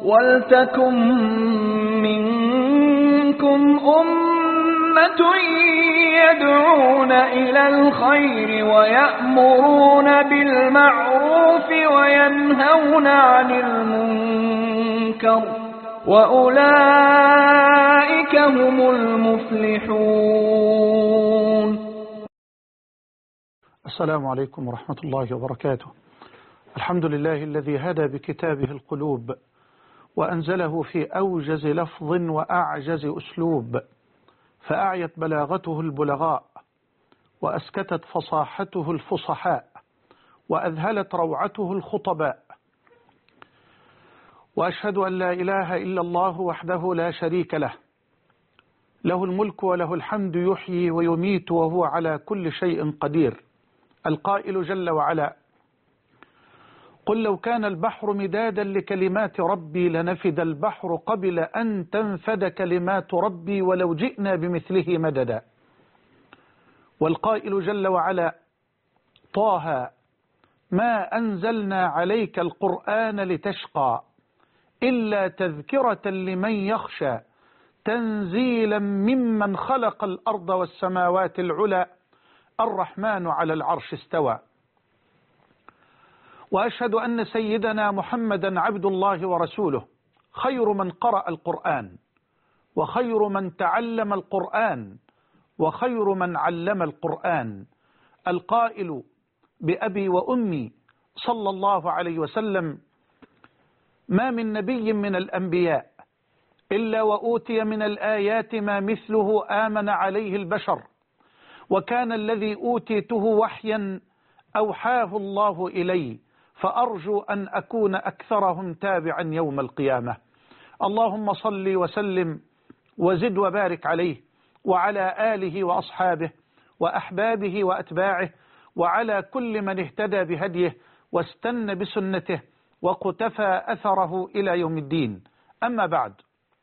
وَلْتَكُن مِّنكُمْ أُمَّةٌ يَدْعُونَ إِلَى الْخَيْرِ وَيَأْمُرُونَ بِالْمَعْرُوفِ وَيَنْهَوْنَ عَنِ الْمُنكَرِ وَأُولَئِكَ هُمُ الْمُفْلِحُونَ. السلام عليكم ورحمة الله وبركاته. الحمد لله الذي هدى بكتابه القلوب وأنزله في أوجز لفظ وأعجز أسلوب، فأعيت بلاغته البلغاء وأسكتت فصاحته الفصحاء وأذهلت روعته الخطباء، وأشهد أن لا إله إلا الله وحده لا شريك له، له الملك وله الحمد يحيي ويميت وهو على كل شيء قدير، القائل جل وعلا: قل لو كان البحر مدادا لكلمات ربي لنفد البحر قبل أن تنفد كلمات ربي ولو جئنا بمثله مددا. والقائل جل وعلا: طه ما أنزلنا عليك القرآن لتشقى إلا تذكرة لمن يخشى تنزيلا ممن خلق الأرض والسماوات العلى الرحمن على العرش استوى. وأشهد أن سيدنا محمدا عبد الله ورسوله، خير من قرأ القرآن وخير من تعلم القرآن وخير من علم القرآن، القائل بأبي وأمي صلى الله عليه وسلم: ما من نبي من الأنبياء إلا وأوتي من الآيات ما مثله آمن عليه البشر، وكان الذي أوتيته وحيا أوحاه الله إلي، فأرجو أن أكون أكثرهم تابعا يوم القيامة. اللهم صل وسلم وزد وبارك عليه وعلى آله وأصحابه وأحبابه وأتباعه وعلى كل من اهتدى بهديه واستنى بسنته وقتفى أثره إلى يوم الدين. أما بعد،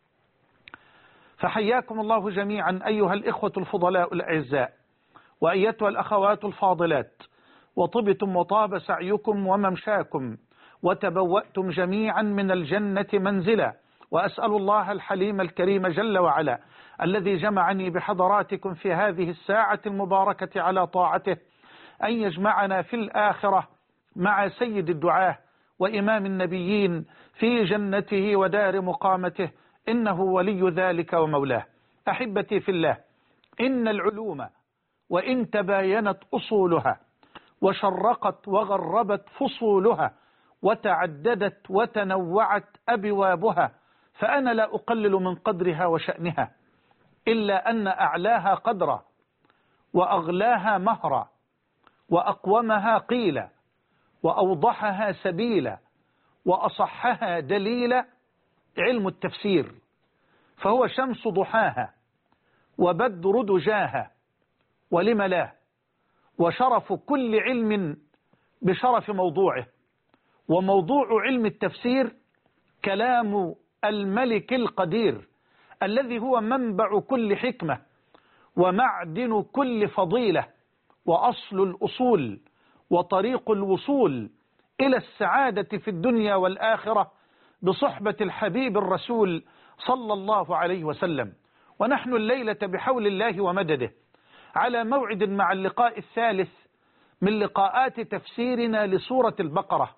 فحياكم الله جميعا أيها الإخوة الفضلاء الأعزاء وأيتها الأخوات الفاضلات، وطبتم وطاب سعيكم وممشاكم وتبوأتم جميعا من الجنة منزلا، وأسأل الله الحليم الكريم جل وعلا الذي جمعني بحضراتكم في هذه الساعة المباركة على طاعته أن يجمعنا في الآخرة مع سيد الدعاة وإمام النبيين في جنته ودار مقامته، إنه ولي ذلك ومولاه. أحبتي في الله، إن العلوم وإن تباينت أصولها وشرقت وغربت فصولها وتعددت وتنوعت أبوابها، فأنا لا أقلل من قدرها وشأنها، إلا أن أعلاها قدرا وأغلاها مهرا وأقومها قيلا وأوضحها سبيلا وأصحها دليلا علم التفسير، فهو شمس ضحاها وبدر دجاها، ولم لا، وشرف كل علم بشرف موضوعه. وموضوع علم التفسير كلام الملك القدير الذي هو منبع كل حكمة ومعدن كل فضيلة وأصل الأصول وطريق الوصول إلى السعادة في الدنيا والآخرة بصحبة الحبيب الرسول صلى الله عليه وسلم. ونحن الليلة بحول الله ومدده على موعد مع اللقاء الثالث من لقاءات تفسيرنا لسورة البقرة،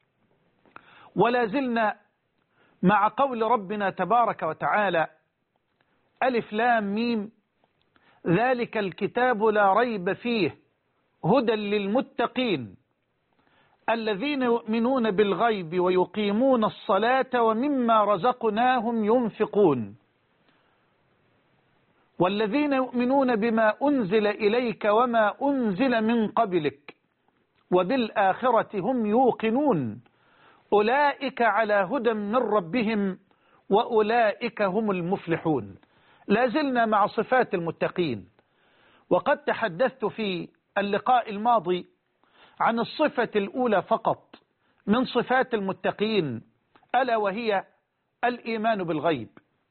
ولا زلنا مع قول ربنا تبارك وتعالى: ألف لام ميم ذلك الكتاب لا ريب فيه هدى للمتقين الذين يؤمنون بالغيب ويقيمون الصلاة ومما رزقناهم ينفقون والذين يؤمنون بما أنزل إليك وما أنزل من قبلك وبالآخرة هم يوقنون أولئك على هدى من ربهم وأولئك هم المفلحون. لازلنا مع صفات المتقين، وقد تحدثت في اللقاء الماضي عن الصفة الأولى فقط من صفات المتقين، ألا وهي الإيمان بالغيب.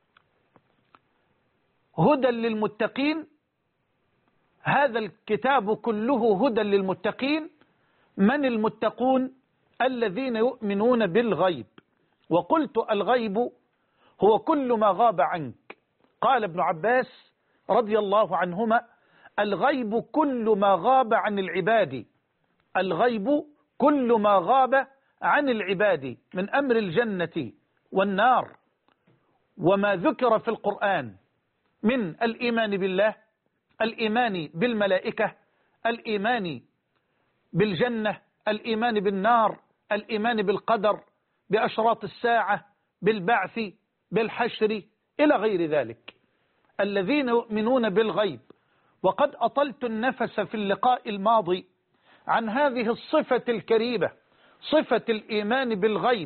هدى للمتقين، هذا الكتاب كله هدى للمتقين. من المتقون؟ الذين يؤمنون بالغيب وقلت الغيب هو كل ما غاب عنك. قال ابن عباس رضي الله عنهما: الغيب كل ما غاب عن العباد، الغيب كل ما غاب عن العباد من أمر الجنة والنار وما ذكر في القرآن من الإيمان بالله، الإيمان بالملائكة، الإيمان بالجنة، الإيمان بالنار، الإيمان بالقدر، بأشراط الساعة، بالبعث، بالحشر، إلى غير ذلك. الذين يؤمنون بالغيب. وقد أطلت النفس في اللقاء الماضي عن هذه الصفة الكريمة، صفة الإيمان بالغيب،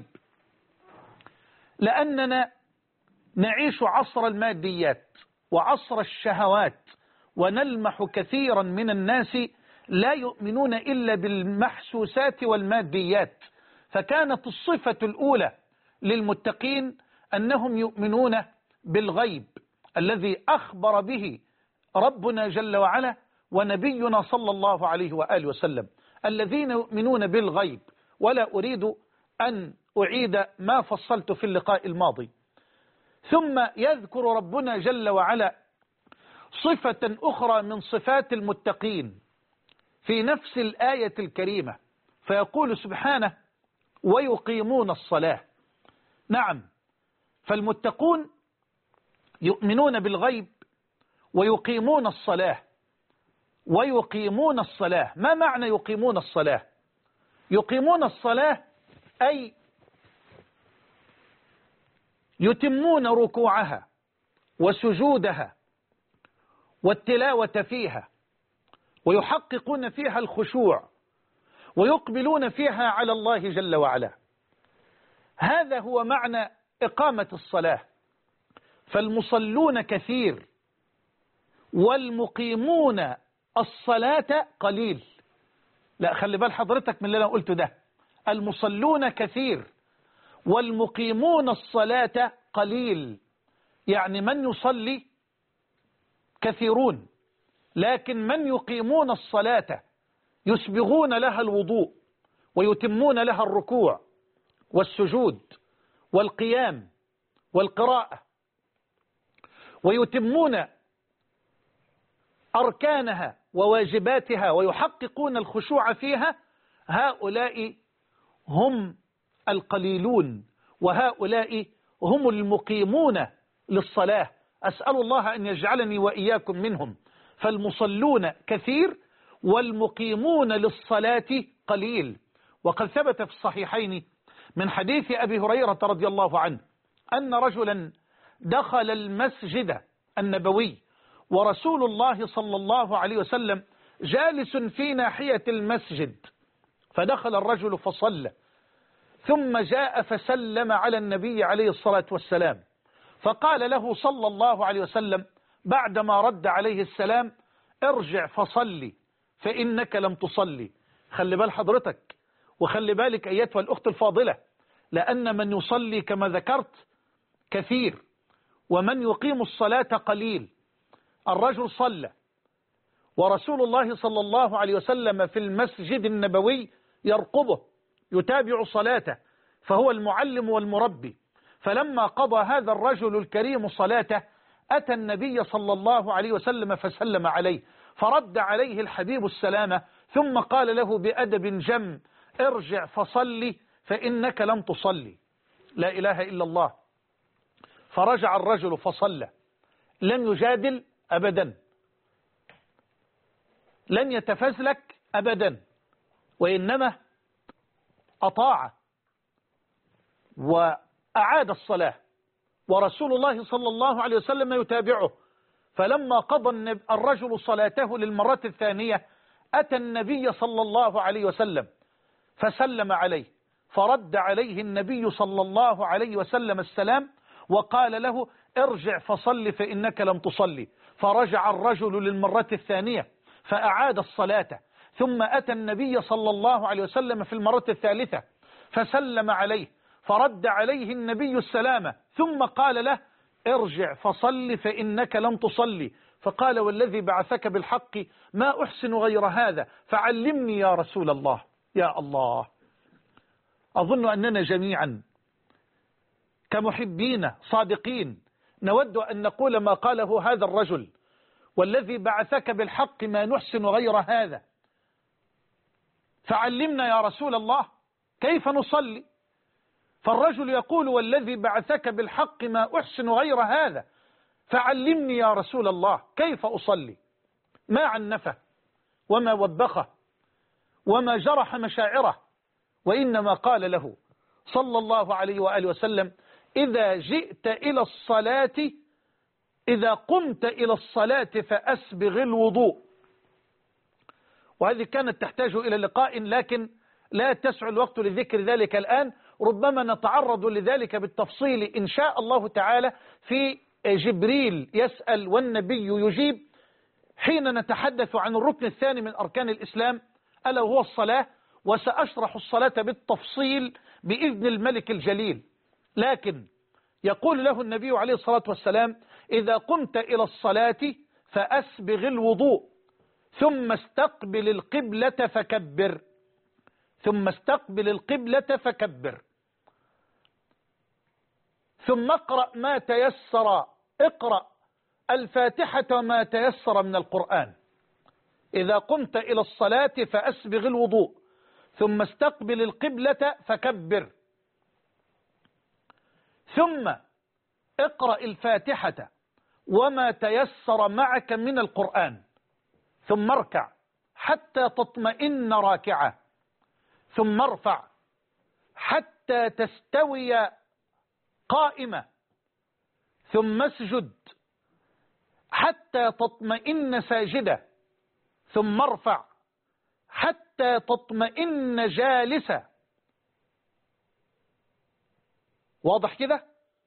لأننا نعيش عصر الماديات وعصر الشهوات، ونلمح كثيرا من الناس لا يؤمنون إلا بالمحسوسات والماديات. فكانت الصفة الأولى للمتقين أنهم يؤمنون بالغيب الذي أخبر به ربنا جل وعلا ونبينا صلى الله عليه وآله وسلم، الذين يؤمنون بالغيب. ولا أريد أن أعيد ما فصلت في اللقاء الماضي. ثم يذكر ربنا جل وعلا صفة أخرى من صفات المتقين في نفس الآية الكريمة، فيقول سبحانه: ويقيمون الصلاة. نعم، فالمتقون يؤمنون بالغيب ويقيمون الصلاة. ويقيمون الصلاة، ما معنى يقيمون الصلاة؟ يقيمون الصلاة أي يتمون ركوعها وسجودها والتلاوة فيها، ويحققون فيها الخشوع، ويقبلون فيها على الله جل وعلا. هذا هو معنى إقامة الصلاة. فالمصلون كثير والمقيمون الصلاة قليل. لا، خلي بال حضرتك من اللي أنا قلته ده. المصلون كثير والمقيمون الصلاة قليل، يعني من يصلي كثيرون، لكن من يقيمون الصلاة يسبغون لها الوضوء ويتمون لها الركوع والسجود والقيام والقراءة، ويتمون أركانها وواجباتها ويحققون الخشوع فيها. هؤلاء هم القليلون، وهؤلاء هم المقيمون للصلاة. أسأل الله أن يجعلني وإياكم منهم. فالمصلون كثير والمقيمون للصلاة قليل. وقد ثبت في الصحيحين من حديث أبي هريرة رضي الله عنه أن رجلا دخل المسجد النبوي ورسول الله صلى الله عليه وسلم جالس في ناحية المسجد، فدخل الرجل فصلى، ثم جاء فسلم على النبي عليه الصلاة والسلام، فقال له صلى الله عليه وسلم بعدما رد عليه السلام: ارجع فصلي فإنك لم تصلي. خلي بال حضرتك، وخلي بالك أيتها الأخت الفاضلة، لأن من يصلي كما ذكرت كثير ومن يقيم الصلاة قليل. الرجل صلى ورسول الله صلى الله عليه وسلم في المسجد النبوي يرقبه يتابع صلاته، فهو المعلم والمربي. فلما قضى هذا الرجل الكريم صلاته أتى النبي صلى الله عليه وسلم فسلم عليه، فرد عليه الحبيب السلام، ثم قال له بأدب جم: ارجع فصلي فإنك لم تصلي. لا إله إلا الله. فرجع الرجل فصلى، لم يجادل أبدا، لن يتفزلك أبدا، وإنما أطاع وأعاد الصلاة، ورسول الله صلى الله عليه وسلم يتابعه. فلما قضى الرجل صلاته للمرة الثانية أتى النبي صلى الله عليه وسلم فسلم عليه، فرد عليه النبي صلى الله عليه وسلم السلام وقال له: ارجع فصل فإنك لم تصلي. فرجع الرجل للمرة الثانية فأعاد الصلاة، ثم أتى النبي صلى الله عليه وسلم في المرة الثالثة فسلم عليه، فرد عليه النبي السلام، ثم قال له: ارجع فصل فإنك لم تصلي. فقال: والذي بعثك بالحق ما أحسن غير هذا، فعلمني يا رسول الله. يا الله، أظن أننا جميعا كمحبين صادقين نود أن نقول ما قاله هذا الرجل: والذي بعثك بالحق ما نحسن غير هذا، فعلمنا يا رسول الله كيف نصلي. فالرجل يقول: والذي بعثك بالحق ما أحسن غير هذا، فعلمني يا رسول الله كيف أصلي. ما عنفه وما وبخه وما جرح مشاعره، وإنما قال له صلى الله عليه وآله وسلم: إذا جئت إلى الصلاة، إذا قمت إلى الصلاة فأسبغ الوضوء. وهذه كانت تحتاج إلى لقاء، لكن لا تسع الوقت لذكر ذلك الآن. ربما نتعرض لذلك بالتفصيل إن شاء الله تعالى في جبريل يسأل والنبي يجيب، حين نتحدث عن الركن الثاني من أركان الإسلام ألا وهو الصلاة، وسأشرح الصلاة بالتفصيل بإذن الملك الجليل. لكن يقول له النبي عليه الصلاة والسلام: إذا قمت إلى الصلاة فأسبغ الوضوء، ثم استقبل القبلة فكبر. ثم استقبل القبلة فكبر، ثم اقرأ ما تيسر، اقرأ الفاتحة ما تيسر من القرآن. إذا قمت إلى الصلاة فأسبغ الوضوء، ثم استقبل القبلة فكبر، ثم اقرأ الفاتحة وما تيسر معك من القرآن، ثم اركع حتى تطمئن راكعا، ثم ارفع حتى تستوي قائمة، ثم اسجد حتى تطمئن ساجدة، ثم ارفع حتى تطمئن جالسة. واضح كده؟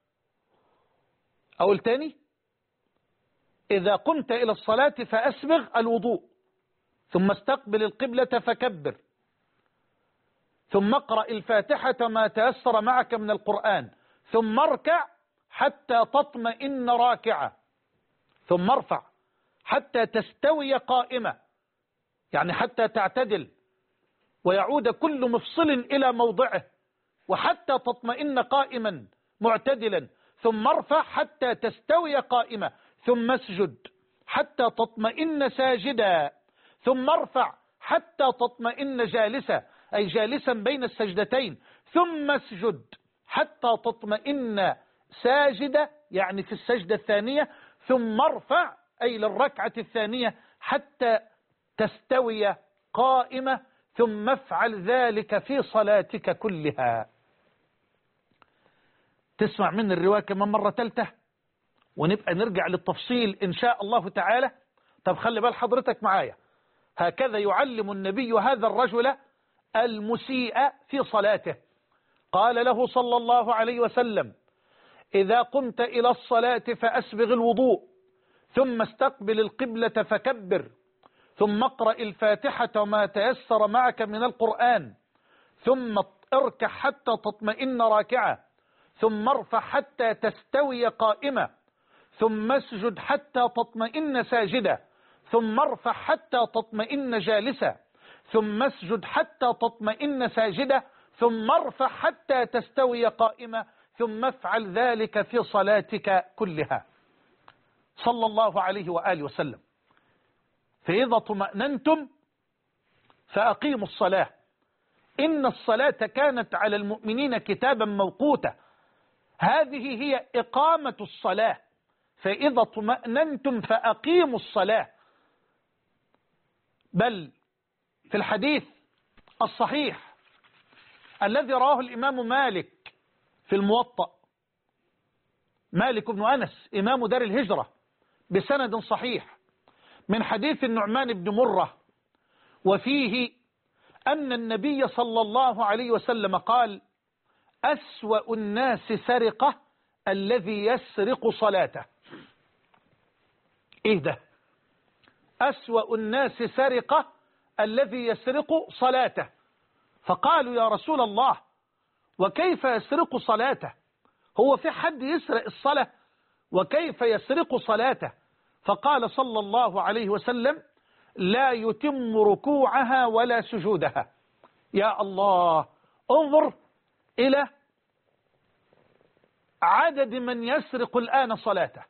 أقول تاني: إذا قمت إلى الصلاة فأسبغ الوضوء، ثم استقبل القبلة فكبر، ثم اقرأ الفاتحة ما تيسر معك من القرآن، ثم اركع حتى تطمئن راكعة، ثم ارفع حتى تستوي قائمة، يعني حتى تعتدل ويعود كل مفصل إلى موضعه، وحتى تطمئن قائما معتدلا، ثم ارفع حتى تستوي قائمة، ثم اسجد حتى تطمئن ساجدا، ثم ارفع حتى تطمئن جالسة، أي جالسا بين السجدتين، ثم اسجد حتى تطمئن ساجدة، يعني في السجدة الثانية، ثم ارفع أي للركعة الثانية حتى تستوي قائمة، ثم افعل ذلك في صلاتك كلها. تسمع من الرواية كمان مرة ثالثة ونبقى نرجع للتفصيل إن شاء الله تعالى. طب خلي بال حضرتك معايا، هكذا يعلم النبي هذا الرجل المسيء في صلاته. قال له صلى الله عليه وسلم: إذا قمت إلى الصلاة فأسبغ الوضوء، ثم استقبل القبلة فكبر، ثم اقرأ الفاتحة وما تيسر معك من القرآن، ثم اركع حتى تطمئن راكعة، ثم ارفع حتى تستوي قائمة، ثم اسجد حتى تطمئن ساجدة، ثم ارفع حتى تطمئن جالسة، ثم اسجد حتى تطمئن ساجدة، ثم ارفع حتى تستوي قائمة، ثم افعل ذلك في صلاتك كلها. صلى الله عليه وآله وسلم. فإذا طمأننتم فأقيموا الصلاة، إن الصلاة كانت على المؤمنين كتابا موقوتا. هذه هي إقامة الصلاة. فإذا طمأننتم فأقيموا الصلاة. بل في الحديث الصحيح الذي رواه الإمام مالك في الموطأ، مالك بن أنس إمام دار الهجرة، بسند صحيح من حديث النعمان بن مرة، وفيه أن النبي صلى الله عليه وسلم قال: أسوأ الناس سرقة الذي يسرق صلاته. إيه ده؟ أسوأ الناس سرقة الذي يسرق صلاته. فقالوا: يا رسول الله، وكيف يسرق صلاته؟ هو في حد يسرق الصلاة؟ وكيف يسرق صلاته؟ فقال صلى الله عليه وسلم: لا يتم ركوعها ولا سجودها. يا الله، انظر إلى عدد من يسرق الآن صلاته.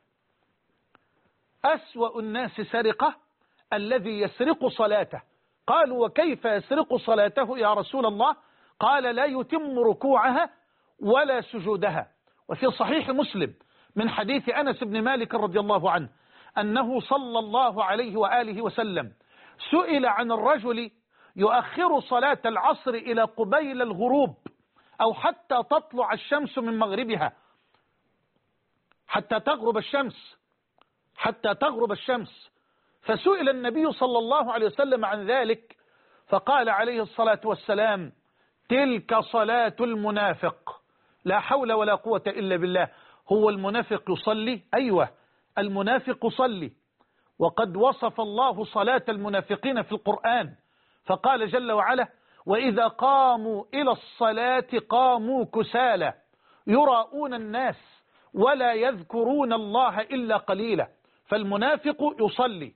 أسوأ الناس سرقة الذي يسرق صلاته. قالوا وكيف يسرق صلاته يا رسول الله؟ قال لا يتم ركوعها ولا سجودها. وفي صحيح مسلم من حديث أنس بن مالك رضي الله عنه أنه صلى الله عليه وآله وسلم سئل عن الرجل يؤخر صلاة العصر إلى قبيل الغروب أو حتى تطلع الشمس من مغربها، حتى تغرب الشمس. فسئل النبي صلى الله عليه وسلم عن ذلك فقال عليه الصلاة والسلام تلك صلاة المنافق. لا حول ولا قوة إلا بالله. هو المنافق يصلي؟ أيوة المنافق يصلي، وقد وصف الله صلاة المنافقين في القرآن فقال جل وعلا وإذا قاموا إلى الصلاة قاموا كسالى يراؤون الناس ولا يذكرون الله إلا قليلا. فالمنافق يصلي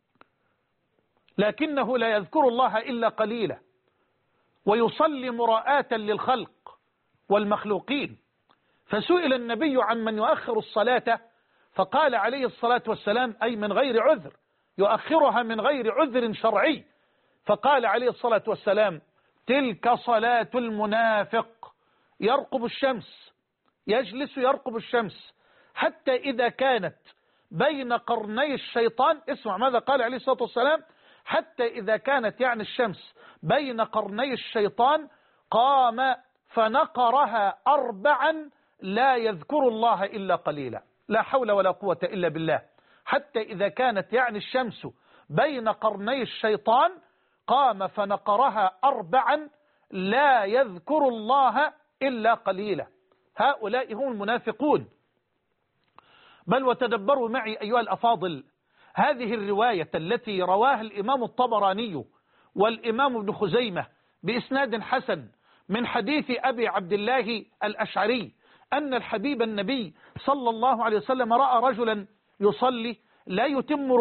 لكنه لا يذكر الله إلا قليلا، ويصلي مراءة للخلق والمخلوقين. فسئل النبي عن من يؤخر الصلاة فقال عليه الصلاة والسلام أي من غير عذر، يؤخرها من غير عذر شرعي. فقال عليه الصلاة والسلام تلك صلاة المنافق يرقب الشمس، يجلس يرقب الشمس حتى إذا كانت بين قرني الشيطان. اسمع ماذا قال عليه الصلاة والسلام، حتى إذا كانت يعني الشمس بين قرني الشيطان قام فنقرها 4 لا يذكر الله إلا قليلا. لا حول ولا قوة إلا بالله. حتى إذا كانت يعني الشمس بين قرني الشيطان قام فنقرها 4 لا يذكر الله إلا قليلا. هؤلاء هم المنافقون. بل وتدبروا معي أيها الأفاضل هذه الرواية التي رواها الإمام الطبراني والإمام ابن خزيمة بإسناد حسن من حديث أبي عبد الله الأشعري أن الحبيب النبي صلى الله عليه وسلم رأى رجلا يصلي لا يتم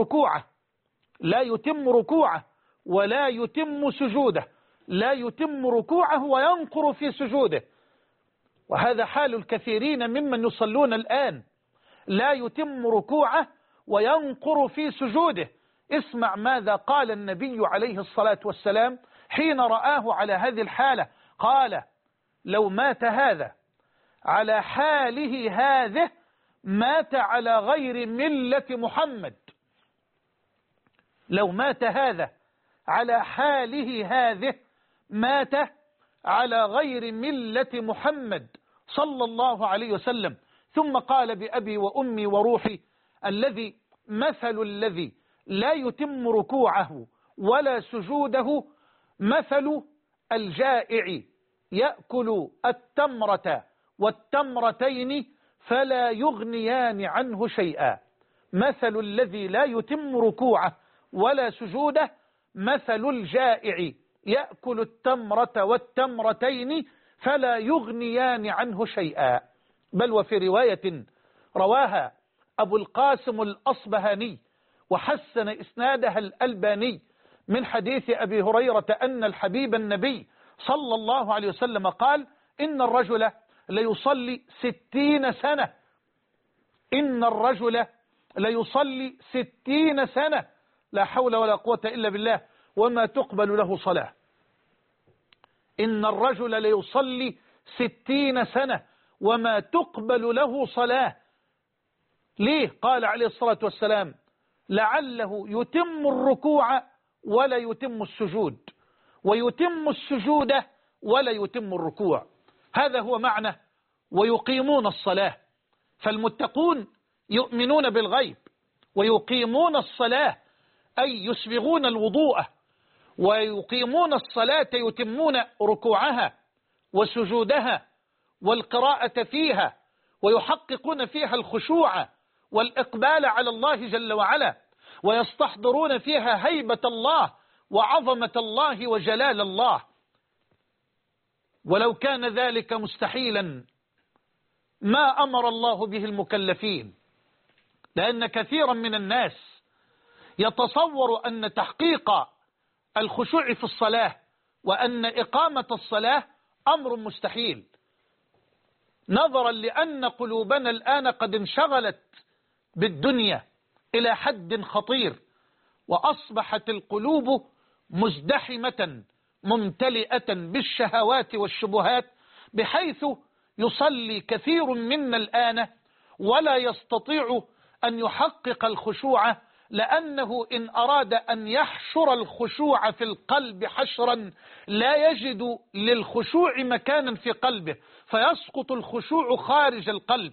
ركوعه ولا يتم سجوده، لا يتم ركوعه وينقر في سجوده. وهذا حال الكثيرين ممن يصلون الآن، لا يتم ركوعه وينقر في سجوده. اسمع ماذا قال النبي عليه الصلاة والسلام حين رآه على هذه الحالة. قال لو مات هذا على حاله هذه مات على غير ملة محمد. لو مات هذا على حاله هذه مات على غير ملة محمد صلى الله عليه وسلم. ثم قال بأبي وأمي وروحي مثل الذي لا يتم ركوعه ولا سجوده مثل الجائع يأكل التمرة والتمرتين فلا يغنيان عنه شيئا. مثل الذي لا يتم ركوعه ولا سجوده مثل الجائع يأكل التمرة والتمرتين فلا يغنيان عنه شيئا. بل وفي رواية رواها أبو القاسم الأصبهاني وحسن إسنادها الألباني من حديث أبي هريرة أن الحبيب النبي صلى الله عليه وسلم قال إن الرجل ليصلي 60 سنة. إن الرجل ليصلي 60 سنة لا حول ولا قوة إلا بالله وما تقبل له صلاة. إن الرجل ليصلي 60 سنة وما تقبل له صلاة. ليه؟ قال عليه الصلاة والسلام لعله يتم الركوع ولا يتم السجود ويتم السجود ولا يتم الركوع. هذا هو معنى ويقيمون الصلاة. فالمتقون يؤمنون بالغيب ويقيمون الصلاة أي يسبغون الوضوء ويقيمون الصلاة يتمون ركوعها وسجودها والقراءة فيها ويحققون فيها الخشوع والإقبال على الله جل وعلا ويستحضرون فيها هيبة الله وعظمة الله وجلال الله. ولو كان ذلك مستحيلا ما أمر الله به المكلفين، لأن كثيرا من الناس يتصور أن تحقيق الخشوع في الصلاة وأن إقامة الصلاة أمر مستحيل. نظرا لأن قلوبنا الآن قد انشغلت بالدنيا إلى حد خطير، وأصبحت القلوب مزدحمة ممتلئة بالشهوات والشبهات، بحيث يصلي كثير منا الآن ولا يستطيع أن يحقق الخشوع، لأنه إن أراد أن يحشر الخشوع في القلب حشرا لا يجد للخشوع مكانا في قلبه، فيسقط الخشوع خارج القلب،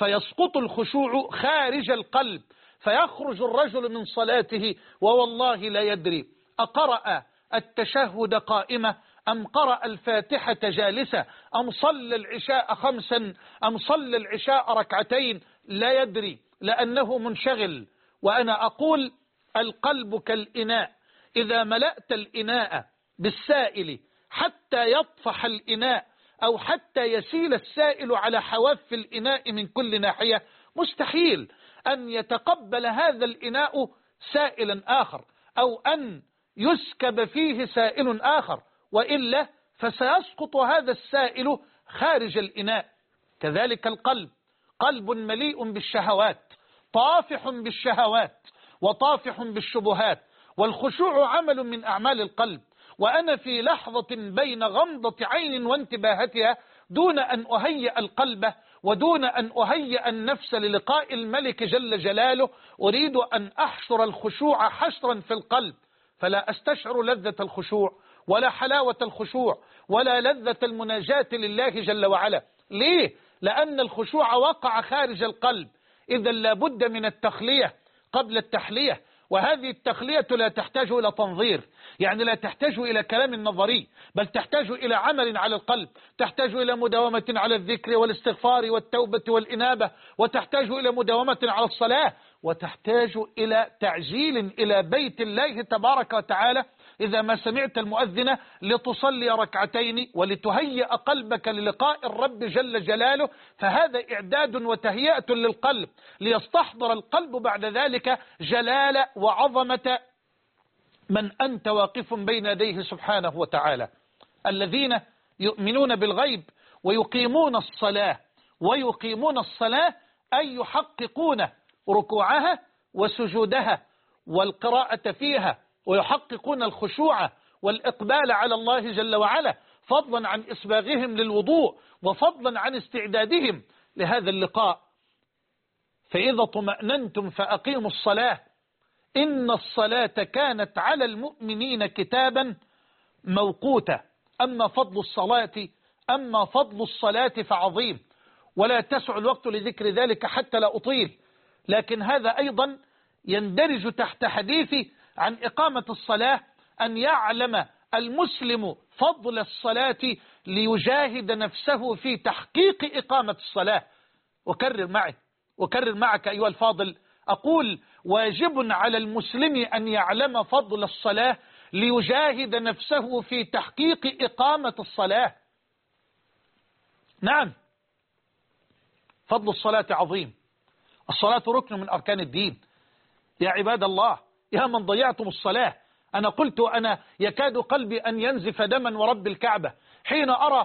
فيخرج الرجل من صلاته ووالله لا يدري أقرأ التشهد قائمة أم قرأ الفاتحة جالسة أم صلى العشاء 5 أم صلى العشاء 2 لا يدري، لأنه منشغل. وأنا أقول القلب كالإناء، إذا ملأت الإناء بالسائل حتى يطفح الإناء أو حتى يسيل السائل على حواف الإناء من كل ناحية، مستحيل أن يتقبل هذا الإناء سائلا آخر أو أن يسكب فيه سائل آخر، وإلا فسيسقط هذا السائل خارج الإناء. كذلك القلب، قلب مليء بالشهوات، طافح بالشهوات وطافح بالشبهات، والخشوع عمل من أعمال القلب. وأنا في لحظة بين غمضة عين وانتباهتها دون أن أهيئ القلب ودون أن أهيئ النفس للقاء الملك جل جلاله أريد أن أحشر الخشوع حشرا في القلب، فلا أستشعر لذة الخشوع ولا حلاوة الخشوع ولا لذة المناجاة لله جل وعلا. ليه؟ لأن الخشوع وقع خارج القلب. إذا لابد من التخلية قبل التحلية، وهذه التخلية لا تحتاج إلى تنظير، يعني لا تحتاج إلى كلام نظري، بل تحتاج إلى عمل على القلب، تحتاج إلى مداومة على الذكر والاستغفار والتوبة والإنابة، وتحتاج إلى مداومة على الصلاة، وتحتاج إلى تعجيل إلى بيت الله تبارك وتعالى إذا ما سمعت المؤذن لتصلي 2 ولتهيئ قلبك للقاء الرب جل جلاله. فهذا إعداد وتهيئة للقلب ليستحضر القلب بعد ذلك جلال وعظمة من أنت واقف بين يديه سبحانه وتعالى. الذين يؤمنون بالغيب ويقيمون الصلاة أي يحققون ركوعها وسجودها والقراءة فيها، ويحققون الخشوع والإقبال على الله جل وعلا، فضلا عن إسباغهم للوضوء وفضلا عن استعدادهم لهذا اللقاء. فإذا طمأننتم فأقيموا الصلاة إن الصلاة كانت على المؤمنين كتابا موقوتا. أما فضل الصلاة فعظيم، ولا تسع الوقت لذكر ذلك حتى لا أطيل، لكن هذا أيضا يندرج تحت حديثي عن إقامة الصلاة أن يعلم المسلم فضل الصلاة ليجاهد نفسه في تحقيق إقامة الصلاة. أكرر معك أيها الفاضل، أقول واجب على المسلم أن يعلم فضل الصلاة ليجاهد نفسه في تحقيق إقامة الصلاة. نعم، فضل الصلاة عظيم، الصلاة ركن من أركان الدين. يا عباد الله، يا من ضيعتم الصلاة، أنا قلت أنا يكاد قلبي أن ينزف دما ورب الكعبة حين أرى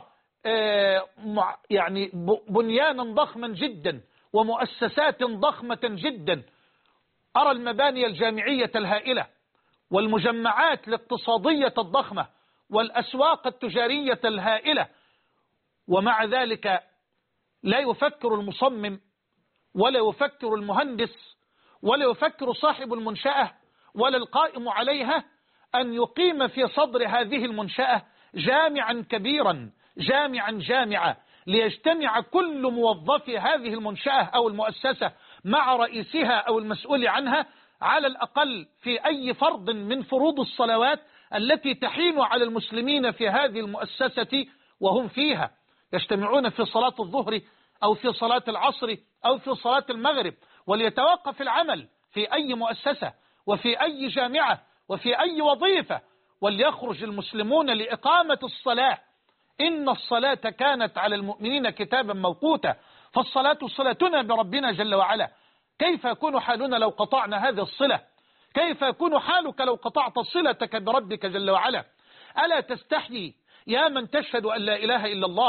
يعني بنيانا ضخما جدا ومؤسسات ضخمة جدا، أرى المباني الجامعية الهائلة والمجمعات الاقتصادية الضخمة والأسواق التجارية الهائلة، ومع ذلك لا يفكر المصمم ولا يفكر المهندس ولا يفكر صاحب المنشأة ولا القائم عليها أن يقيم في صدر هذه المنشأة جامعا كبيرا، جامعا ليجتمع كل موظفي هذه المنشأة أو المؤسسة مع رئيسها أو المسؤول عنها على الأقل في أي فرض من فروض الصلوات التي تحين على المسلمين في هذه المؤسسة وهم فيها، يجتمعون في صلاة الظهر أو في صلاة العصر أو في صلاة المغرب، وليتوقف العمل في أي مؤسسة وفي أي جامعة وفي أي وظيفة، وليخرج المسلمون لإقامة الصلاة. إن الصلاة كانت على المؤمنين كتابا موقوتا، فالصلاة صلتنا بربنا جل وعلا. كيف يكون حالنا لو قطعنا هذه الصلة؟ كيف يكون حالك لو قطعت صلتك بربك جل وعلا؟ ألا تستحيي يا من تشهد أن لا إله إلا الله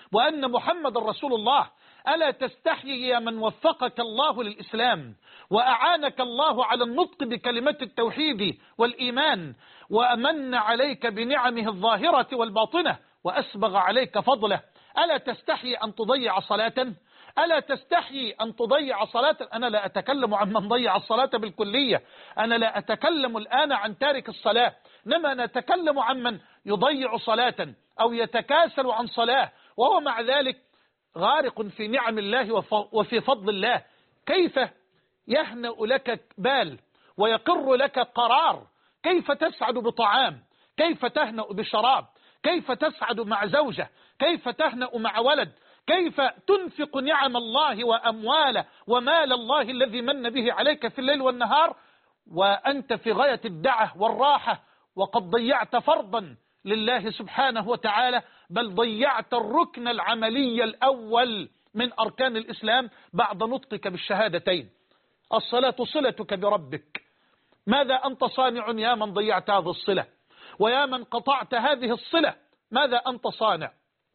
وأن محمد رسول الله. ألا تستحيي يا من وفقك الله للإسلام وأعانك الله على النطق بكلمة التوحيد والإيمان وأمن عليك بنعمه الظاهرة والباطنة وأسبغ عليك فضله؟ ألا تستحيي أن تضيع صلاة؟ ألا تستحيي أن تضيع صلاة؟ أنا لا أتكلم عن من ضيع الصلاة بالكلية، أنا لا أتكلم الآن عن تارك الصلاة، إنما نتكلم عن من يضيع صلاة أو يتكاسل عن صلاة وهو مع ذلك غارق في نعم الله وفي فضل الله. كيف يهنأ لك بال ويقر لك قرار؟ كيف تسعد بطعام؟ كيف تهنأ بشراب؟ كيف تسعد مع زوجة؟ كيف تهنأ مع ولد؟ كيف تنفق نعم الله وأموال ومال الله الذي من به عليك في الليل والنهار وأنت في غاية الدعة والراحة وقد ضيعت فرضا لله سبحانه وتعالى، بل ضيعت الركن العملي الأول من أركان الإسلام بعد نطقك بالشهادتين. الصلاة صلتك بربك. ماذا أنت صانع يا من ضيعت هذه الصلة؟ ويا من قطعت هذه الصلة ماذا أنت صانع؟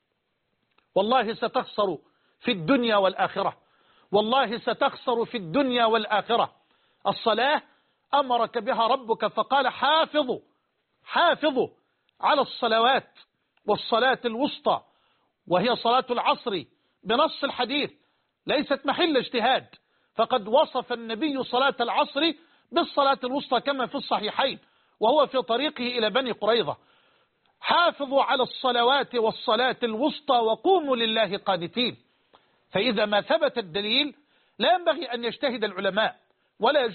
والله ستخسر في الدنيا والآخرة، والله ستخسر في الدنيا والآخرة. الصلاة أمرك بها ربك فقال حافظوا على الصلوات والصلاة الوسطى، وهي صلاة العصر بنص الحديث ليست محل اجتهاد، فقد وصف النبي صلاة العصر بالصلاة الوسطى كما في الصحيحين وهو في طريقه إلى بني قريظة. حافظوا على الصلوات والصلاة الوسطى وقوموا لله قانتين. فإذا ما ثبت الدليل لا ينبغي أن يجتهد العلماء، ولا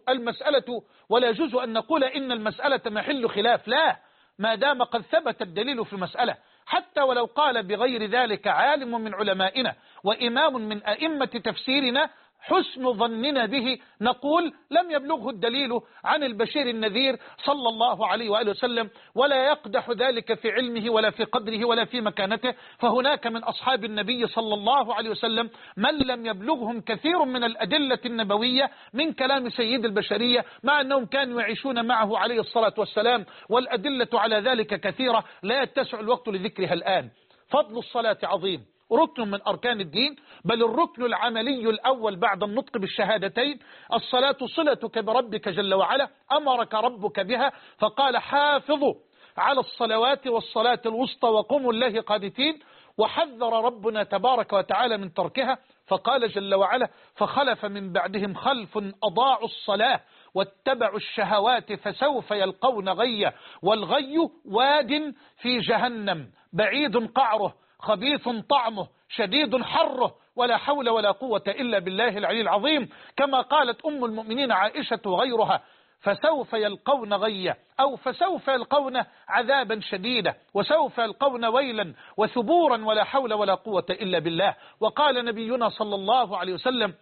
يجوز أن نقول إن المسألة محل خلاف، لا، ما دام قد ثبت الدليل في المسألة، حتى ولو قال بغير ذلك عالم من علمائنا وإمام من أئمة تفسيرنا حسن ظننا به نقول لم يبلغه الدليل عن البشير النذير صلى الله عليه وآله وسلم، ولا يقدح ذلك في علمه ولا في قدره ولا في مكانته. فهناك من أصحاب النبي صلى الله عليه وسلم من لم يبلغهم كثير من الأدلة النبوية من كلام سيد البشرية، مع أنهم كانوا يعيشون معه عليه الصلاة والسلام، والأدلة على ذلك كثيرة لا يتسع الوقت لذكرها الآن. فضل الصلاة عظيم، ركن من أركان الدين، بل الركن العملي الأول بعد النطق بالشهادتين. الصلاة صلتك بربك جل وعلا، أمرك ربك بها فقال حافظوا على الصلوات والصلاة الوسطى وقوموا الله قانتين، وحذر ربنا تبارك وتعالى من تركها فقال جل وعلا فخلف من بعدهم خلف أضاعوا الصلاة واتبعوا الشهوات فسوف يلقون غيا، والغي واد في جهنم بعيد قعره خبيث طعمه شديد حره ولا حول ولا قوة إلا بالله العلي العظيم. كما قالت أم المؤمنين عائشة وغيرها فسوف يلقون غيا، أو فسوف يلقون عذابا شديدا، وسوف يلقون ويلا وثبورا ولا حول ولا قوة إلا بالله. وقال نبينا صلى الله عليه وسلم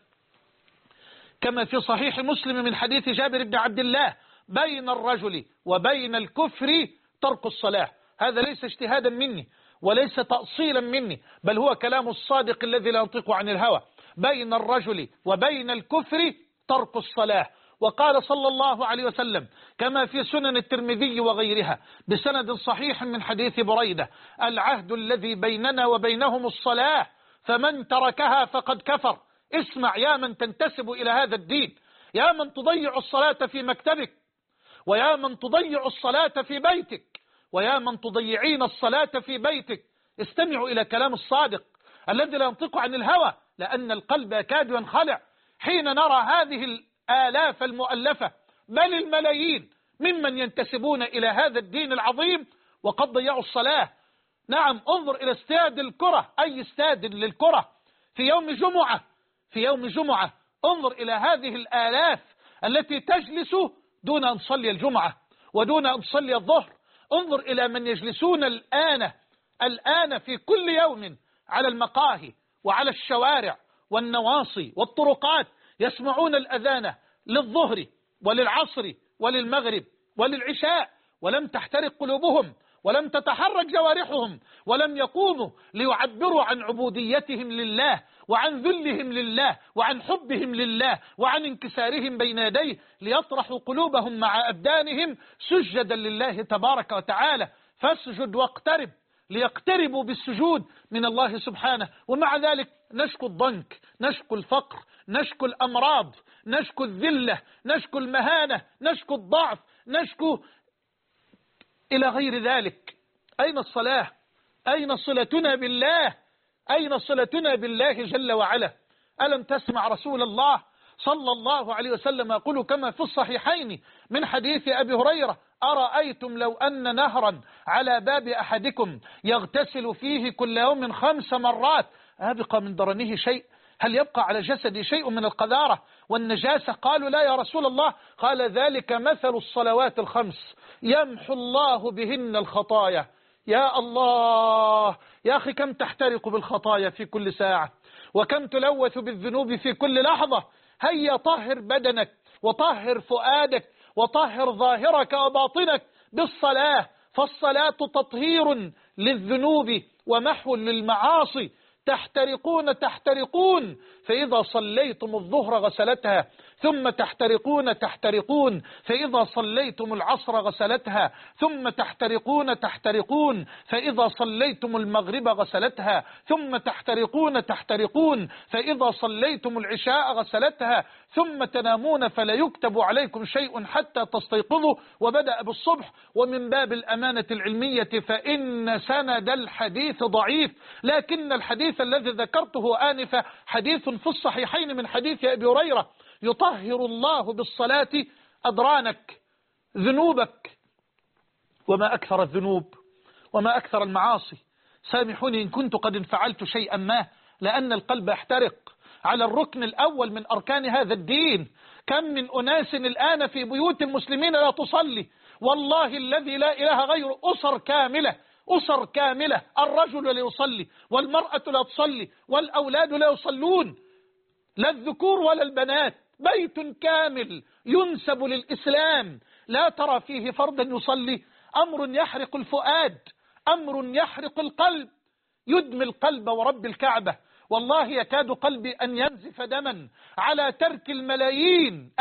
كما في صحيح مسلم من حديث جابر بن عبد الله بين الرجل وبين الكفر ترك الصلاة. هذا ليس اجتهادا مني وليس تأصيلا مني، بل هو كلام الصادق الذي لا ينطق عن الهوى. بين الرجل وبين الكفر ترك الصلاة. وقال صلى الله عليه وسلم كما في سنن الترمذي وغيرها بسند صحيح من حديث بريدة العهد الذي بيننا وبينهم الصلاة فمن تركها فقد كفر. اسمع يا من تنتسب إلى هذا الدين، يا من تضيع الصلاة في مكتبك، ويا من تضيع الصلاة في بيتك، ويا من تضيعين الصلاة في بيتك، استمعوا إلى كلام الصادق الذي لا ينطق عن الهوى، لأن القلب يكاد ينخلع حين نرى هذه الآلاف المؤلفة بل الملايين ممن ينتسبون إلى هذا الدين العظيم وقد ضيعوا الصلاة. نعم، انظر إلى استاد الكرة، أي استاد للكرة في يوم جمعة، انظر إلى هذه الآلاف التي تجلس دون أن تصلي الجمعة ودون أن تصلي الظهر. انظر إلى من يجلسون الآن في كل يوم على المقاهي وعلى الشوارع والنواصي والطرقات يسمعون الأذان للظهر وللعصر وللمغرب وللعشاء، ولم تحترق قلوبهم ولم تتحرك جوارحهم، ولم يقوموا ليعبروا عن عبوديتهم لله وعن ذلهم لله وعن حبهم لله وعن انكسارهم بين يديه، ليطرحوا قلوبهم مع أبدانهم سجدا لله تبارك وتعالى. فاسجد واقترب ليقتربوا بالسجود من الله سبحانه، ومع ذلك نشكو الضنك، نشكو الفقر، نشكو الأمراض، نشكو الذلة، نشكو المهانة، نشكو الضعف، نشكو إلى غير ذلك. أين الصلاة؟ أين صلتنا بالله؟ أين صلتنا بالله جل وعلا؟ ألم تسمع رسول الله صلى الله عليه وسلم يقول كما في الصحيحين من حديث أبي هريرة: أرأيتم لو أن نهرا على باب أحدكم يغتسل فيه كل يوم 5 مرات أبقى من درنه شيء؟ هل يبقى على جسدي شيء من القذارة والنجاسة؟ قالوا لا يا رسول الله. قال: ذلك مثل الصلوات ال5 يمحو الله بهن الخطايا. يا الله يا أخي، كم تحترق بالخطايا في كل ساعة، وكم تلوث بالذنوب في كل لحظة. هيا طهر بدنك وطهر فؤادك وطهر ظاهرك وباطنك بالصلاة، فالصلاة تطهير للذنوب ومحو للمعاصي. تحترقون فإذا صليتم الظهر غسلتها، ثم تحترقون فإذا صليتم العصر غسلتها، ثم تحترقون فإذا صليتم المغرب غسلتها، ثم تحترقون فإذا صليتم العشاء غسلتها، ثم تنامون فلا يكتب عليكم شيء حتى تستيقظوا. وبدأ بالصبح. ومن باب الأمانة العلمية فإن سند الحديث ضعيف، لكن الحديث الذي ذكرته آنفا حديث في الصحيحين من حديث أبي هريرة: يطهر الله بالصلاة أدرانك، ذنوبك. وما أكثر الذنوب وما أكثر المعاصي. سامحوني إن كنت قد انفعلت شيئا ما، لأن القلب يحترق على الركن الأول من أركان هذا الدين. كم من أناس الآن في بيوت المسلمين لا تصلي، والله الذي لا إله غيره، أسر كاملة، الرجل لا يصلي والمرأة لا تصلي والأولاد لا يصلون، لا الذكور ولا البنات، بيت كامل ينسب للإسلام لا ترى فيه فردا يصلي. أمر يحرق الفؤاد، أمر يحرق القلب، يدمي القلب ورب الكعبة. والله يكاد قلبي أن ينزف دما على ترك الملايين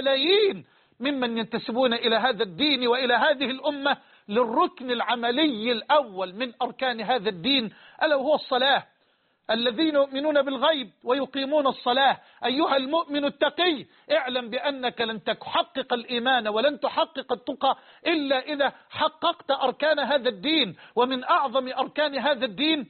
ممن ينتسبون إلى هذا الدين وإلى هذه الأمة للركن العملي الأول من أركان هذا الدين، ألا وهو الصلاة. الذين يؤمنون بالغيب ويقيمون الصلاة. أيها المؤمن التقي، اعلم بأنك لن تحقق الإيمان ولن تحقق التقى إلا إذا حققت أركان هذا الدين. ومن أعظم أركان هذا الدين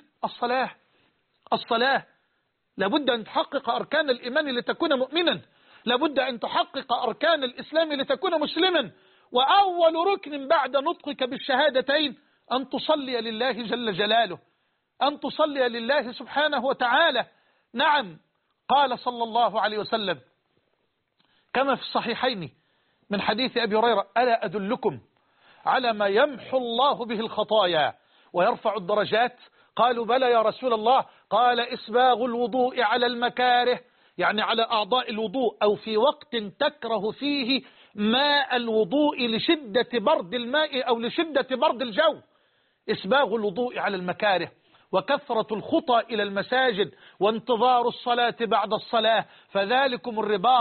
الصلاة. لابد أن تحقق أركان الإيمان لتكون مؤمنا، لابد أن تحقق أركان الإسلام لتكون مسلما. وأول ركن بعد نطقك بالشهادتين أن تصلي لله جل جلاله، أن تصلي لله سبحانه وتعالى. نعم، قال صلى الله عليه وسلم كما في الصحيحين من حديث أبي هريرة: ألا أدلكم على ما يمحو الله به الخطايا ويرفع الدرجات؟ قالوا بلى يا رسول الله. قال: إسباغ الوضوء على المكاره، يعني على أعضاء الوضوء، أو في وقت تكره فيه ماء الوضوء لشدة برد الماء أو لشدة برد الجو. إسباغ الوضوء على المكاره، وكثرة الخطى إلى المساجد، وانتظار الصلاة بعد الصلاة، فذلكم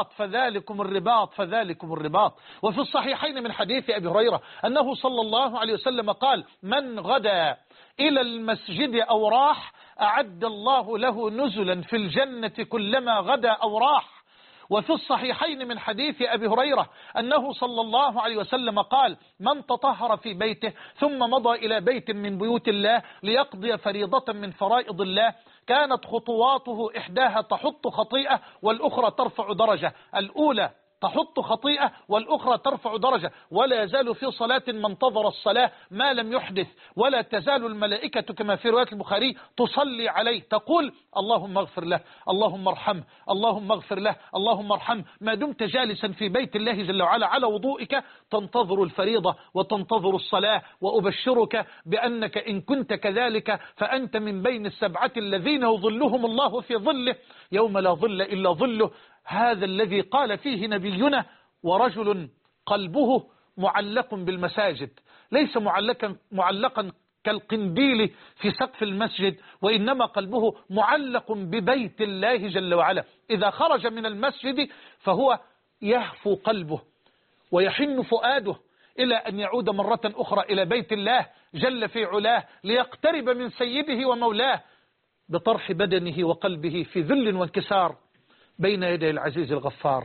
الرباط. وفي الصحيحين من حديث أبي هريرة أنه صلى الله عليه وسلم قال: من غدا إلى المسجد أو راح أعد الله له نزلا في الجنة كلما غدا أو راح. وفي الصحيحين من حديث أبي هريرة أنه صلى الله عليه وسلم قال: من تطهر في بيته ثم مضى إلى بيت من بيوت الله ليقضي فريضة من فرائض الله، كانت خطواته إحداها تحط خطيئة والأخرى ترفع درجة. الأولى تحط خطيئة والأخرى ترفع درجة. ولا يزال في صلاة من انتظر الصلاة ما لم يحدث، ولا تزال الملائكة كما في رواية البخاري تصلي عليه تقول: اللهم اغفر له، اللهم ارحمه، اللهم اغفر له، اللهم ارحمه. ما دمت جالسا في بيت الله جل وعلا على وضوئك تنتظر الفريضة وتنتظر الصلاة. وأبشرك بأنك إن كنت كذلك فأنت من بين السبعة الذين يظلهم الله في ظله يوم لا ظل إلا ظله. هذا الذي قال فيه نبينا: ورجل قلبه معلق بالمساجد، ليس معلقا كالقنديل في سقف المسجد، وإنما قلبه معلق ببيت الله جل وعلا. إذا خرج من المسجد فهو يهفو قلبه ويحن فؤاده إلى أن يعود مرة أخرى إلى بيت الله جل في علاه ليقترب من سيده ومولاه بطرح بدنه وقلبه في ذل وانكسار بين يدي العزيز الغفار.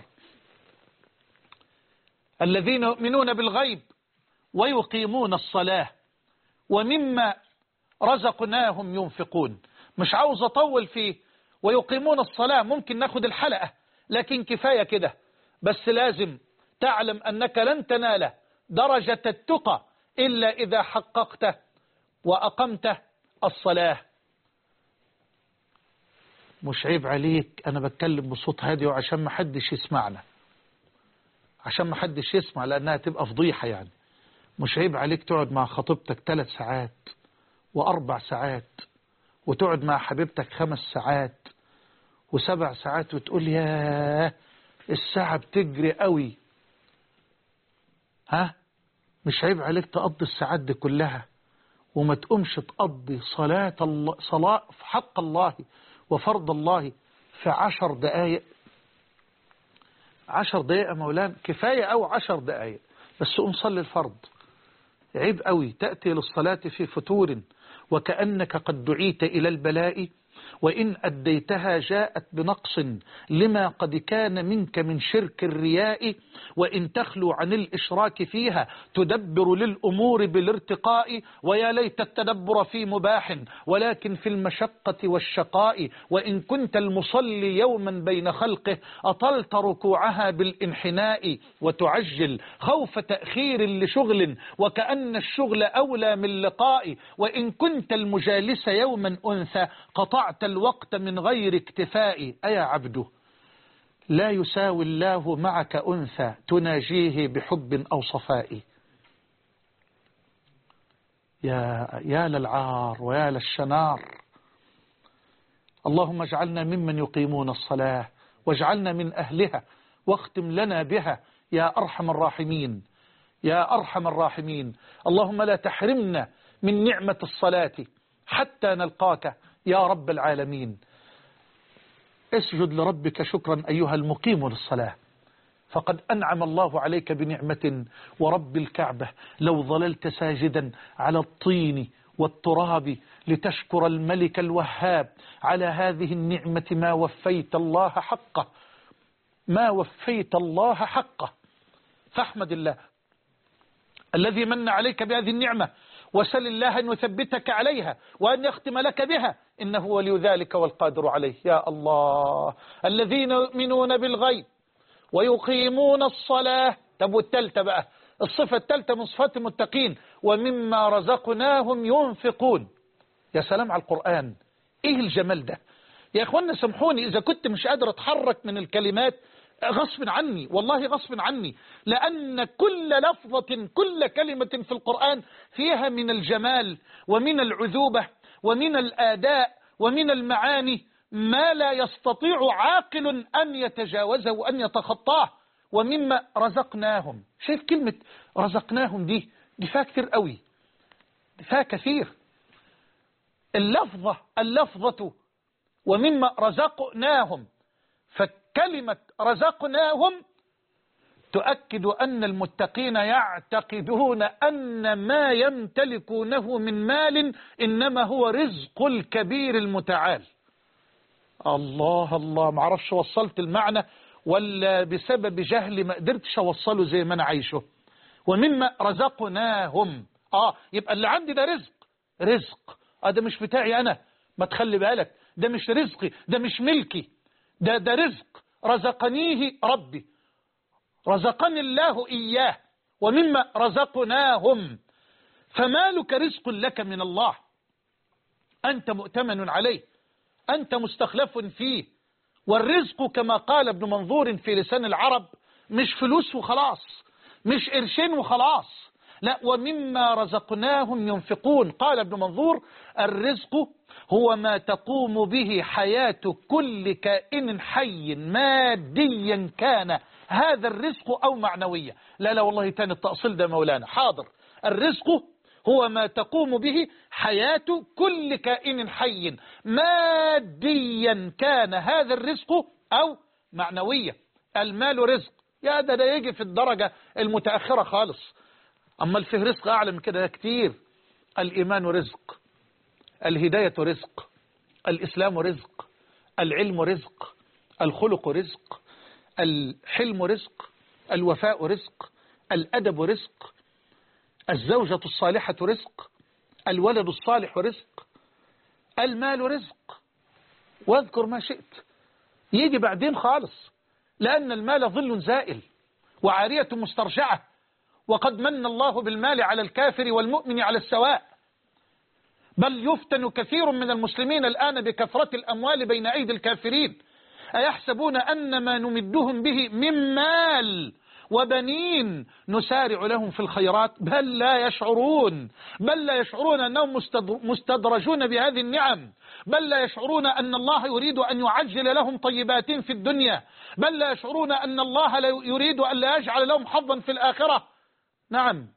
الذين يؤمنون بالغيب ويقيمون الصلاة ومما رزقناهم ينفقون. مش عاوز أطول فيه. ويقيمون الصلاة ممكن ناخد الحلقة، لكن كفاية كده. بس لازم تعلم أنك لن تنال درجة التقى إلا إذا حققت وأقمت الصلاة. مش عيب عليك، أنا بتكلم بصوت هادي وعشان ما حدش يسمعنا، عشان ما حدش يسمع، لأنها تبقى فضيحة يعني. مش عيب عليك تقعد مع خطيبتك 3 ساعات و4 ساعات، وتقعد مع حبيبتك 5 ساعات و7 ساعات، وتقول يا الساعة بتجري قوي. ها؟ مش عيب عليك تقضي الساعات دي كلها وما تقومش تقضي صلاة في حق الله وفرض الله في 10 دقايق؟ 10 دقايق يا مولانا كفاية، أو 10 دقايق بس قوم صلي الفرض. عيب قوي تأتي للصلاة في فتور وكأنك قد دعيت إلى البلاء، وإن أديتها جاءت بنقص لما قد كان منك من شرك الرياء، وإن تخلو عن الإشراك فيها تدبر للأمور بالارتقاء، ويا ليت التدبر في مباح ولكن في المشقة والشقاء، وإن كنت المصلي يوما بين خلقه أطلت ركوعها بالانحناء، وتعجل خوف تأخير لشغل وكأن الشغل أولى من لقاء، وإن كنت المجالس يوما أنثى قطعت الوقت من غير اكتفاء. أيا عبده لا يساوي الله معك أنثى تناجيه بحب أو صفاء. يا للعار ويا للشنار. اللهم اجعلنا ممن يقيمون الصلاة واجعلنا من أهلها واختم لنا بها يا أرحم الراحمين يا أرحم الراحمين. اللهم لا تحرمنا من نعمة الصلاة حتى نلقاك يا رب العالمين. اسجد لربك شكرا أيها المقيم للصلاة، فقد أنعم الله عليك بنعمة، ورب الكعبة لو ظللت ساجدا على الطين والتراب لتشكر الملك الوهاب على هذه النعمة ما وفيت الله حقه، ما وفيت الله حقه. فاحمد الله الذي من عليك بهذه النعمة، وسل الله أن يثبتك عليها وأن يختم لك بها، إنه ولي ذلك والقادر عليه. يا الله. الذين يؤمنون بالغيب ويقيمون الصلاة. طب والتالتة بقى، الصفة التالتة من صفات المتقين، ومما رزقناهم ينفقون. يا سلام على القرآن، ايه الجمال ده يا اخوانا. سامحوني إذا كنت مش قادر أتحرك من الكلمات، غصب عني والله، غصب عني، لأن كل لفظة كل كلمة في القرآن فيها من الجمال ومن العذوبة ومن الآداء ومن المعاني ما لا يستطيع عاقل أن يتجاوزه وأن يتخطاه. ومما رزقناهم، شايف كلمة رزقناهم دي فيها كثير قوي، فيها كثير. اللفظة ومما رزقناهم، فكلمة رزقناهم تؤكد أن المتقين يعتقدون أن ما يمتلكونه من مال إنما هو رزق الكبير المتعال. الله الله، معرفش وصلت المعنى ولا بسبب جهل ما قدرتش أوصله زي ما أنا عايشه. ومما رزقناهم، يبقى اللي عندي ده رزق ده مش بتاعي أنا، ما تخلي بالك، ده مش رزقي، ده مش ملكي، ده رزق رزقنيه ربي، رزقني الله إياه. ومما رزقناهم، فمالك رزق لك من الله، أنت مؤتمن عليه، أنت مستخلف فيه. والرزق كما قال ابن منظور في لسان العرب مش فلوس وخلاص، مش قرشين وخلاص، لا، ومما رزقناهم ينفقون. قال ابن منظور: الرزق هو ما تقوم به حياة كل كائن حي ماديا كان هذا الرزق أو معنويا. لا والله تاني التأصيل ده مولانا، حاضر. الرزق هو ما تقوم به حياة كل كائن حي ماديا كان هذا الرزق أو معنويا. المال رزق، ده يجي في الدرجة المتأخرة خالص. أما فيه رزق أعلى من كده كتير. الإيمان رزق، الهداية رزق، الإسلام رزق، العلم رزق، الخلق رزق، الحلم رزق، الوفاء رزق، الأدب رزق، الزوجة الصالحة رزق، الولد الصالح رزق، المال رزق، واذكر ما شئت. يجي بعدين خالص، لأن المال ظل زائل وعارية مسترجعة، وقد من الله بالمال على الكافر والمؤمن على السواء، بل يفتن كثير من المسلمين الآن بكثرة الأموال بين أيدي الكافرين. أيحسبون أن ما نمدهم به من مال وبنين نسارع لهم في الخيرات؟ بل لا يشعرون، بل لا يشعرون أنهم مستدرجون بهذه النعم، بل لا يشعرون أن الله يريد أن يعجل لهم طيبات في الدنيا، بل لا يشعرون أن الله يريد أن لا يجعل لهم حظا في الآخرة. نعم،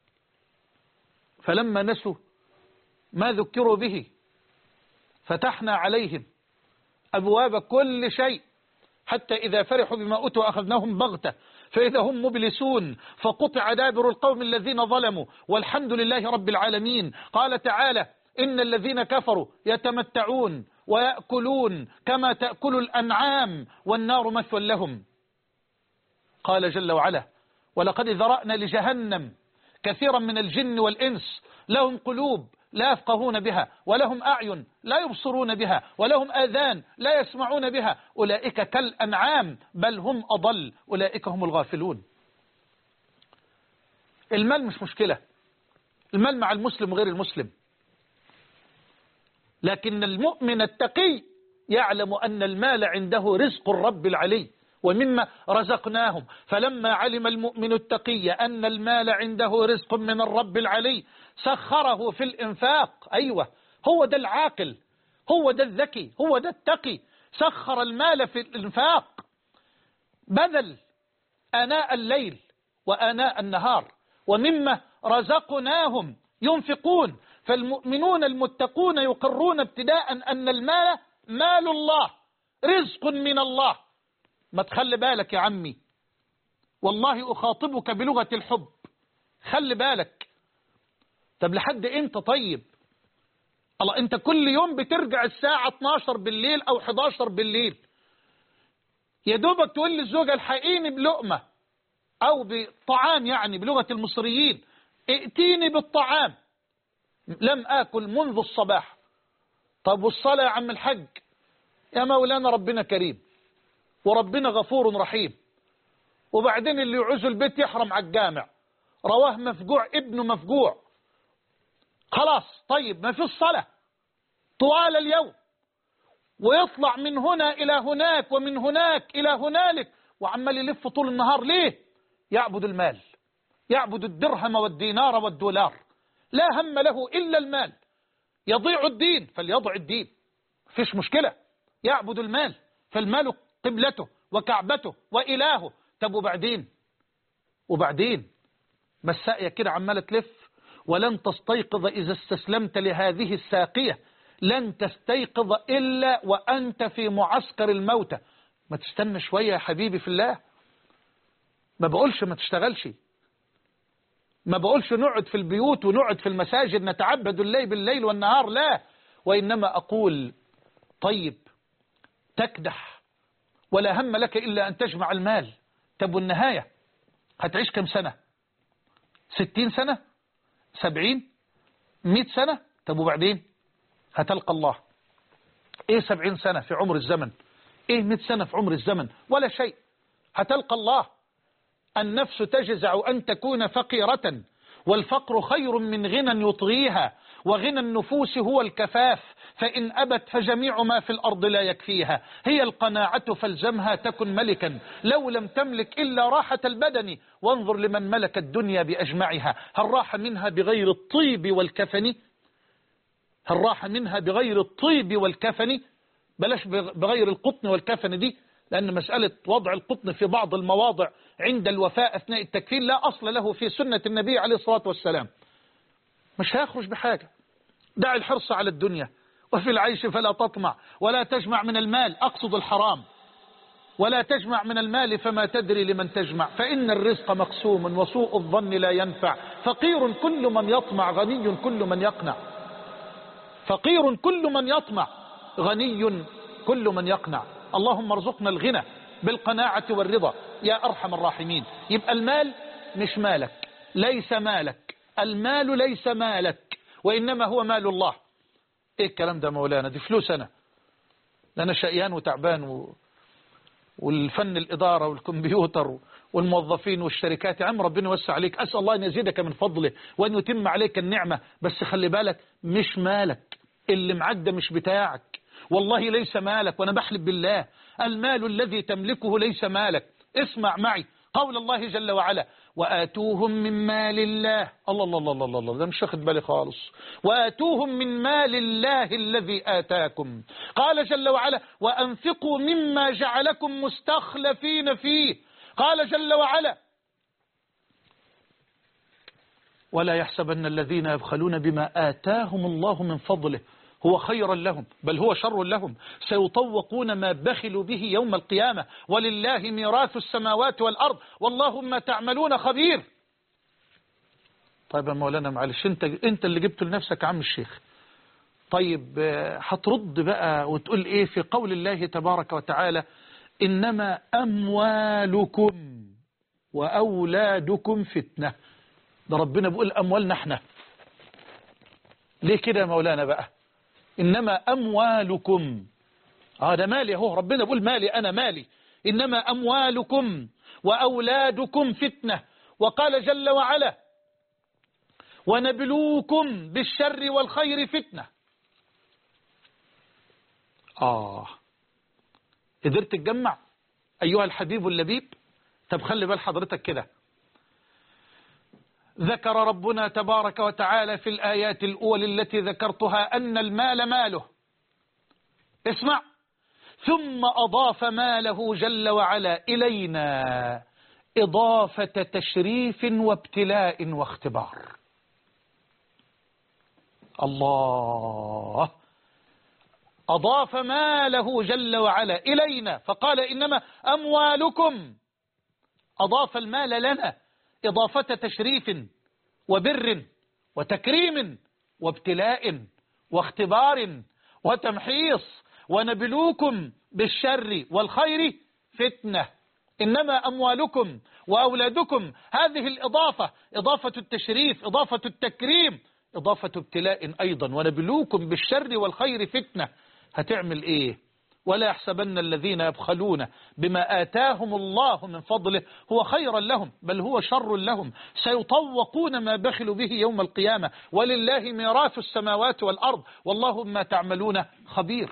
فلما نسوا ما ذكروا به فتحنا عليهم أبواب كل شيء، حتى إذا فرحوا بما أوتوا أخذناهم بغتة فإذا هم مبلسون، فقطع دابر القوم الذين ظلموا والحمد لله رب العالمين. قال تعالى: إن الذين كفروا يتمتعون ويأكلون كما تأكل الأنعام والنار مثوى لهم. قال جل وعلا: ولقد ذرأنا لجهنم كثيرا من الجن والإنس لهم قلوب لا يفقهون بها ولهم أعين لا يبصرون بها ولهم آذان لا يسمعون بها أولئك كالأنعام بل هم أضل أولئك هم الغافلون. المال مش مشكلة، المال مع المسلم وغير المسلم، لكن المؤمن التقي يعلم أن المال عنده رزق الرب العلي ومما رزقناهم. فلما علم المؤمن التقي أن المال عنده رزق من الرب العلي سخره في الإنفاق. أيوة، هو ده العاقل، هو ده الذكي، هو ده التقي. سخر المال في الإنفاق، بذل آناء الليل وآناء النهار ومما رزقناهم ينفقون. فالمؤمنون المتقون يقرون ابتداء أن المال مال الله، رزق من الله. ما تخلي بالك يا عمي، والله أخاطبك بلغة الحب، خلي بالك. طب لحد امتى؟ طيب الله، انت كل يوم بترجع الساعة 12 بالليل او 11 بالليل، يا دوبك تقول للزوجة الحقيني بلقمة او بطعام، يعني بلغة المصريين ائتيني بالطعام، لم آكل منذ الصباح. طب والصلاة يا عم الحج؟ يا مولانا ربنا كريم وربنا غفور رحيم، وبعدين اللي يعوز البيت يحرم على الجامع، رواه مفجوع ابنه مفجوع، خلاص. طيب ما في الصلاة طوال اليوم، ويطلع من هنا إلى هناك ومن هناك إلى هنالك وعمال يلف طول النهار. ليه؟ يعبد المال، يعبد الدرهم والدينار والدولار، لا هم له إلا المال. يضيع الدين فليضع الدين، فيش مشكلة، يعبد المال، فالمال قبلته وكعبته وإلهه. طب وبعدين ما الساقية كده عمالة تلف، ولن تستيقظ إذا استسلمت لهذه الساقية، لن تستيقظ إلا وأنت في معسكر الموتى. ما تستنى شوية يا حبيبي في الله. ما بقولش ما تشتغلش، ما بقولش نقعد في البيوت ونقعد في المساجد نتعبد الليل بالليل والنهار، لا، وإنما أقول طيب تكدح ولا هم لك إلا أن تجمع المال. طب والنهاية هتعيش كم سنة؟ 60 سنة؟ 70؟ 100 سنة؟ طب وبعدين هتلقى الله. ايه 70 سنة في عمر الزمن؟ ايه 100 سنة في عمر الزمن؟ ولا شيء. هتلقى الله. النفس تجزع أن تكون فقيرة، والفقر خير من غنى يطغيها، وغنى النفوس هو الكفاف، فإن أبت فجميع ما في الأرض لا يكفيها. هي القناعة فالزمها تكن ملكا، لو لم تملك إلا راحة البدن، وانظر لمن ملك الدنيا بأجمعها. هل راح منها بغير الطيب والكفن؟ هل راح منها بغير الطيب والكفن؟ بلاش بغير القطن والكفن دي، لأن مسألة وضع القطن في بعض المواضع عند الوفاء أثناء التكفين لا أصل له في سنة النبي عليه الصلاة والسلام. مش هيخرج بحاجة. دع الحرص على الدنيا، وفي العيش فلا تطمع، ولا تجمع من المال، أقصد الحرام، ولا تجمع من المال فما تدري لمن تجمع، فإن الرزق مقسوم وسوء الظن لا ينفع. فقير كل من يطمع، غني كل من يقنع. فقير كل من يطمع، غني كل من يقنع. اللهم ارزقنا الغنى بالقناعة والرضا يا أرحم الراحمين. يبقى المال مش مالك، ليس مالك، المال ليس مالك، وإنما هو مال الله. ايه الكلام ده مولانا؟ دي فلوس أنا شقيان وتعبان والفن الإدارة والكمبيوتر والموظفين والشركات. يا عم ربنا يوسع عليك، أسأل الله أن يزيدك من فضله وأن يتم عليك النعمة، بس خلي بالك مش مالك، اللي معدى مش بتاعك، والله ليس مالك، وأنا بحلف بالله المال الذي تملكه ليس مالك. اسمع معي قول الله جل وعلا: وآتوهم من مال الله. الله الله الله الله الله، ده مش واخد بالي خالص. وآتوهم من مال الله الذي آتاكم. قال جل وعلا: وأنفقوا مما جعلكم مستخلفين فيه. قال جل وعلا: ولا يحسبن الذين يبخلون بما آتاهم الله من فضله هو خيرا لهم بل هو شر لهم، سيطوقون ما بخلوا به يوم القيامة، ولله ميراث السماوات والأرض والله ما تعملون خبير. طيب يا مولانا معلش، انت اللي جبته لنفسك يا عم الشيخ. طيب هترد بقى وتقول ايه في قول الله تبارك وتعالى: إنما أموالكم وأولادكم فتنة؟ ده ربنا بيقول أموالنا احنا. ليه كده يا مولانا بقى؟ إنما أموالكم، ده مالي اهو، ربنا بيقول مالي، أنا مالي. إنما أموالكم وأولادكم فتنة. وقال جل وعلا: ونبلوكم بالشر والخير فتنة. قدرت تجمع أيها الحبيب اللبيب؟ طب خلي بال حضرتك كده، ذكر ربنا تبارك وتعالى في الآيات الأولى التي ذكرتها أن المال ماله. اسمع: ثم أضاف ماله جل وعلا إلينا إضافة تشريف وابتلاء واختبار. الله أضاف ماله جل وعلا إلينا فقال: إنما أموالكم. أضاف المال لنا إضافة تشريف وبر وتكريم وابتلاء واختبار وتمحيص. ونبلوكم بالشر والخير فتنة. إنما أموالكم وأولادكم، هذه الإضافة إضافة التشريف، إضافة التكريم، إضافة ابتلاء أيضا. ونبلوكم بالشر والخير فتنة. هتعمل إيه؟ ولا يحسبن الذين يبخلون بما آتاهم الله من فضله هو خيرا لهم بل هو شر لهم، سيطوقون ما بخلوا به يوم القيامة، ولله ميراث السماوات والأرض والله ما تعملون خبير.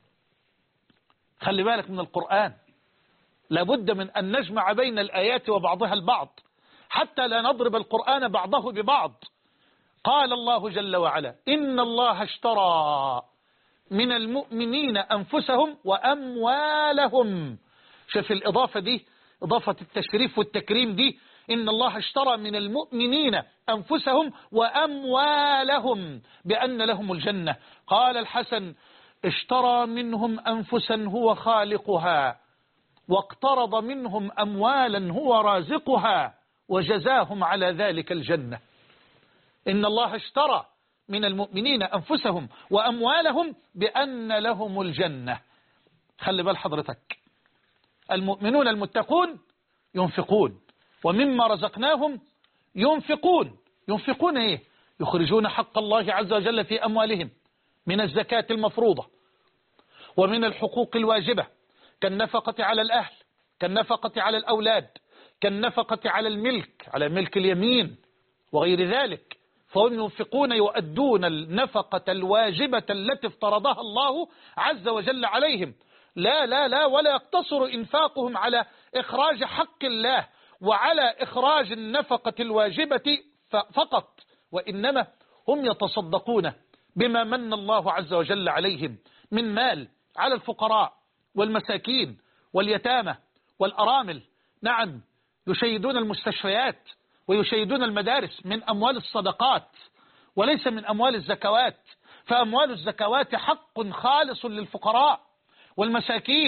خلي بالك من القرآن، لابد من أن نجمع بين الآيات وبعضها البعض حتى لا نضرب القرآن بعضه ببعض. قال الله جل وعلا: إن الله اشترى من المؤمنين أنفسهم وأموالهم. شوف الإضافة دي، إضافة التشريف والتكريم دي. إن الله اشترى من المؤمنين أنفسهم وأموالهم بأن لهم الجنة. قال الحسن: اشترى منهم أنفسا هو خالقها، واقترض منهم أموالا هو رازقها، وجزاهم على ذلك الجنة. إن الله اشترى من المؤمنين أنفسهم وأموالهم بأن لهم الجنة. خلي بال حضرتك، المؤمنون المتقون ينفقون ومما رزقناهم ينفقون. ينفقون إيه؟ يخرجون حق الله عز وجل في أموالهم من الزكاة المفروضة ومن الحقوق الواجبة كالنفقة على الأهل، كالنفقة على الأولاد، كالنفقة على الملك، على ملك اليمين وغير ذلك. فهم ينفقون، يؤدون النفقة الواجبة التي افترضها الله عز وجل عليهم. لا لا لا، ولا يقتصر إنفاقهم على إخراج حق الله وعلى إخراج النفقة الواجبة فقط، وإنما هم يتصدقون بما من الله عز وجل عليهم من مال على الفقراء والمساكين واليتامى والأرامل. نعم، يشيدون المستشفيات ويشيدون المدارس من أموال الصدقات وليس من أموال الزكوات. فأموال الزكوات حق خالص للفقراء والمساكين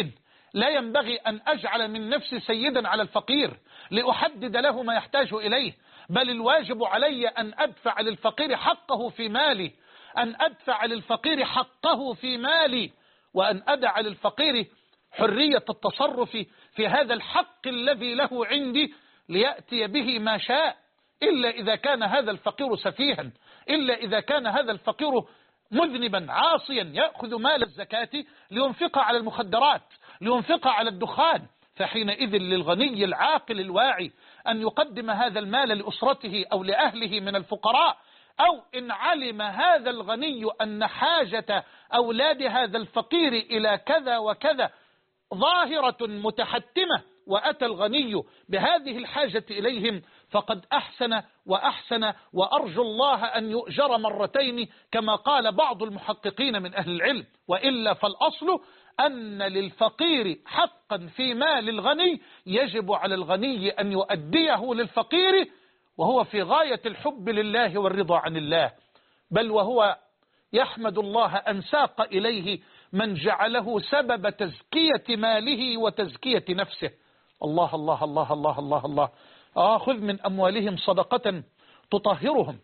لا ينبغي أن أجعل من نفسي سيدا على الفقير لأحدد له ما يحتاج إليه، بل الواجب علي أن أدفع للفقير حقه في مالي، أن أدفع للفقير حقه في مالي، وأن أدع للفقير حرية التصرف في هذا الحق الذي له عندي ليأتي به ما شاء، إلا إذا كان هذا الفقير سفيها، إلا إذا كان هذا الفقير مذنبا عاصيا يأخذ مال الزكاة لينفق على المخدرات، لينفق على الدخان، فحينئذ للغني العاقل الواعي أن يقدم هذا المال لأسرته أو لأهله من الفقراء، أو إن علم هذا الغني أن حاجة أولاد هذا الفقير إلى كذا وكذا ظاهرة متحتمة وأتى الغني بهذه الحاجة إليهم فقد أحسن وأحسن، وأرجو الله أن يؤجر مرتين كما قال بعض المحققين من أهل العلم، وإلا فالأصل أن للفقير حقا في مال الغني يجب على الغني أن يؤديه للفقير، وهو في غاية الحب لله والرضا عن الله، بل وهو يحمد الله أن ساق إليه من جعله سبب تزكية ماله وتزكية نفسه. الله الله الله الله الله الله. خذ من أموالهم صدقة تطهرهم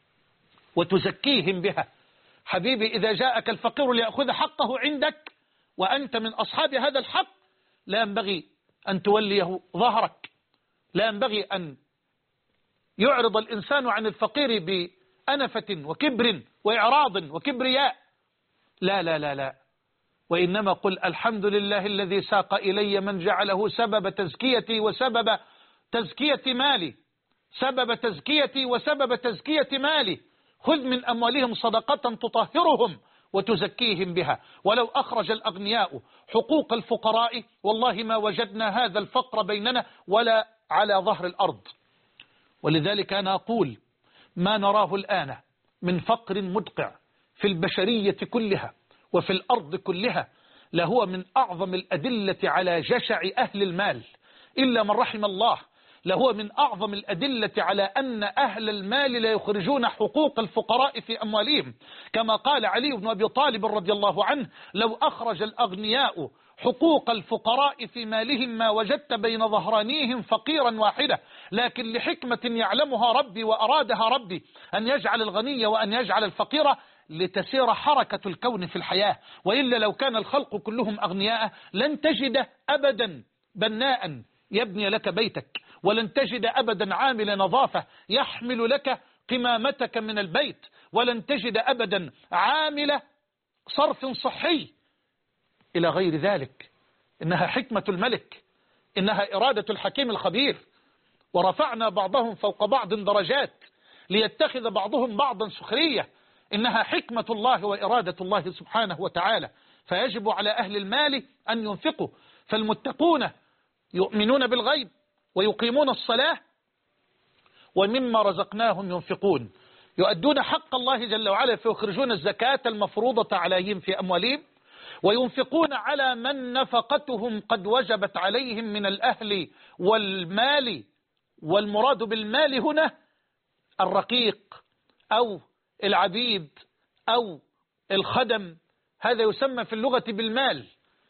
وتزكيهم بها. حبيبي إذا جاءك الفقير ليأخذ حقه عندك وأنت من أصحاب هذا الحق لا ينبغي أن توليه ظهرك، لا ينبغي أن يعرض الإنسان عن الفقير بأنفة وكبر وإعراض وكبرياء، لا لا لا لا، وإنما قل الحمد لله الذي ساق إلي من جعله سبب تزكيتي وسبب تزكية مالي، سبب تزكيتي وسبب تزكية مالي. خذ من أموالهم صدقة تطهرهم وتزكيهم بها. ولو أخرج الأغنياء حقوق الفقراء والله ما وجدنا هذا الفقر بيننا ولا على ظهر الأرض. ولذلك أنا أقول ما نراه الآن من فقر مدقع في البشرية كلها وفي الأرض كلها لهو من أعظم الأدلة على جشع أهل المال، إلا من رحم الله، لهو من أعظم الأدلة على أن أهل المال لا يخرجون حقوق الفقراء في أموالهم، كما قال علي بن أبي طالب رضي الله عنه لو أخرج الأغنياء حقوق الفقراء في مالهم ما وجدت بين ظهرانيهم فقيرا واحدة، لكن لحكمة يعلمها ربي وأرادها ربي أن يجعل الغني وأن يجعل الفقير لتسير حركة الكون في الحياة، وإلا لو كان الخلق كلهم أغنياء لن تجد أبدا بناء يبني لك بيتك، ولن تجد أبدا عامل نظافة يحمل لك قمامتك من البيت، ولن تجد أبدا عامل صرف صحي إلى غير ذلك. إنها حكمة الملك، إنها إرادة الحكيم الخبير. ورفعنا بعضهم فوق بعض درجات ليتخذ بعضهم بعضا سخرية، إنها حكمة الله وإرادة الله سبحانه وتعالى. فيجب على أهل المال أن ينفقوا، فالمتقون يؤمنون بالغيب ويقيمون الصلاة ومما رزقناهم ينفقون، يؤدون حق الله جل وعلا فيخرجون الزكاة المفروضة عليهم في أموالهم، وينفقون على من نفقتهم قد وجبت عليهم من الأهل والمال. والمراد بالمال هنا الرقيق أو العبيد أو الخدم، هذا يسمى في اللغة بالمال.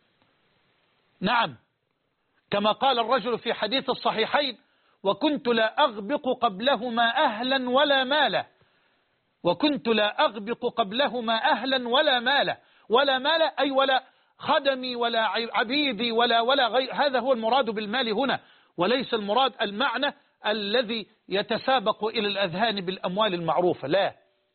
نعم، كما قال الرجل في حديث الصحيحين وكنت لا أغبق قبلهما أهلا ولا مالا، وكنت لا أغبق قبلهما أهلا ولا مالا، ولا مال أي ولا خدمي ولا عبيدي ولا غير، هذا هو المراد بالمال هنا، وليس المراد المعنى الذي يتسابق إلى الأذهان بالأموال المعروفة، لا.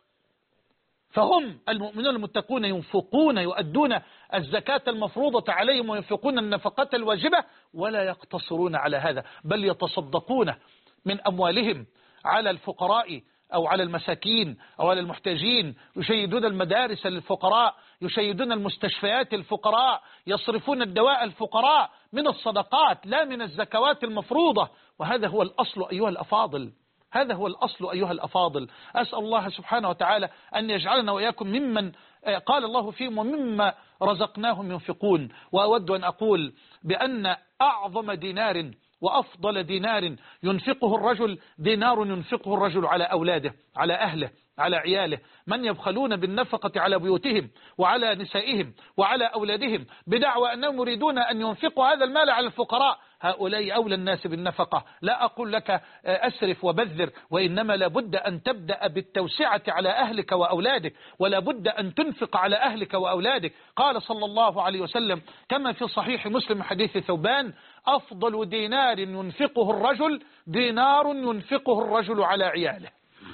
فهم المؤمنون المتقون ينفقون، يؤدون الزكاة المفروضة عليهم وينفقون النفقة الواجبة، ولا يقتصرون على هذا، بل يتصدقون من أموالهم على الفقراء أو على المساكين أو على المحتاجين، يشيدون المدارس للفقراء، يشيدون المستشفيات الفقراء، يصرفون الدواء الفقراء من الصدقات لا من الزكوات المفروضة. وهذا هو الأصل أيها الأفاضل، هذا هو الأصل أيها الأفاضل. أسأل الله سبحانه وتعالى أن يجعلنا وإياكم ممن قال الله فيهم ومما رزقناهم ينفقون. وأود أن أقول بأن أعظم دينار وأفضل دينار ينفقه الرجل دينار ينفقه الرجل على أولاده، على أهله، على عياله. من يبخلون بالنفقة على بيوتهم وعلى نسائهم وعلى أولادهم بدعوى أنهم يريدون أن ينفقوا هذا المال على الفقراء، هؤلاء أولى الناس بالنفقة. لا أقول لك أسرف وبذر، وإنما لابد أن تبدأ بالتوسعة على أهلك وأولادك، ولا بد أن تنفق على أهلك وأولادك. قال صلى الله عليه وسلم كما في صحيح مسلم حديث ثوبان: أفضل دينار ينفقه الرجل دينار ينفقه الرجل على عياله.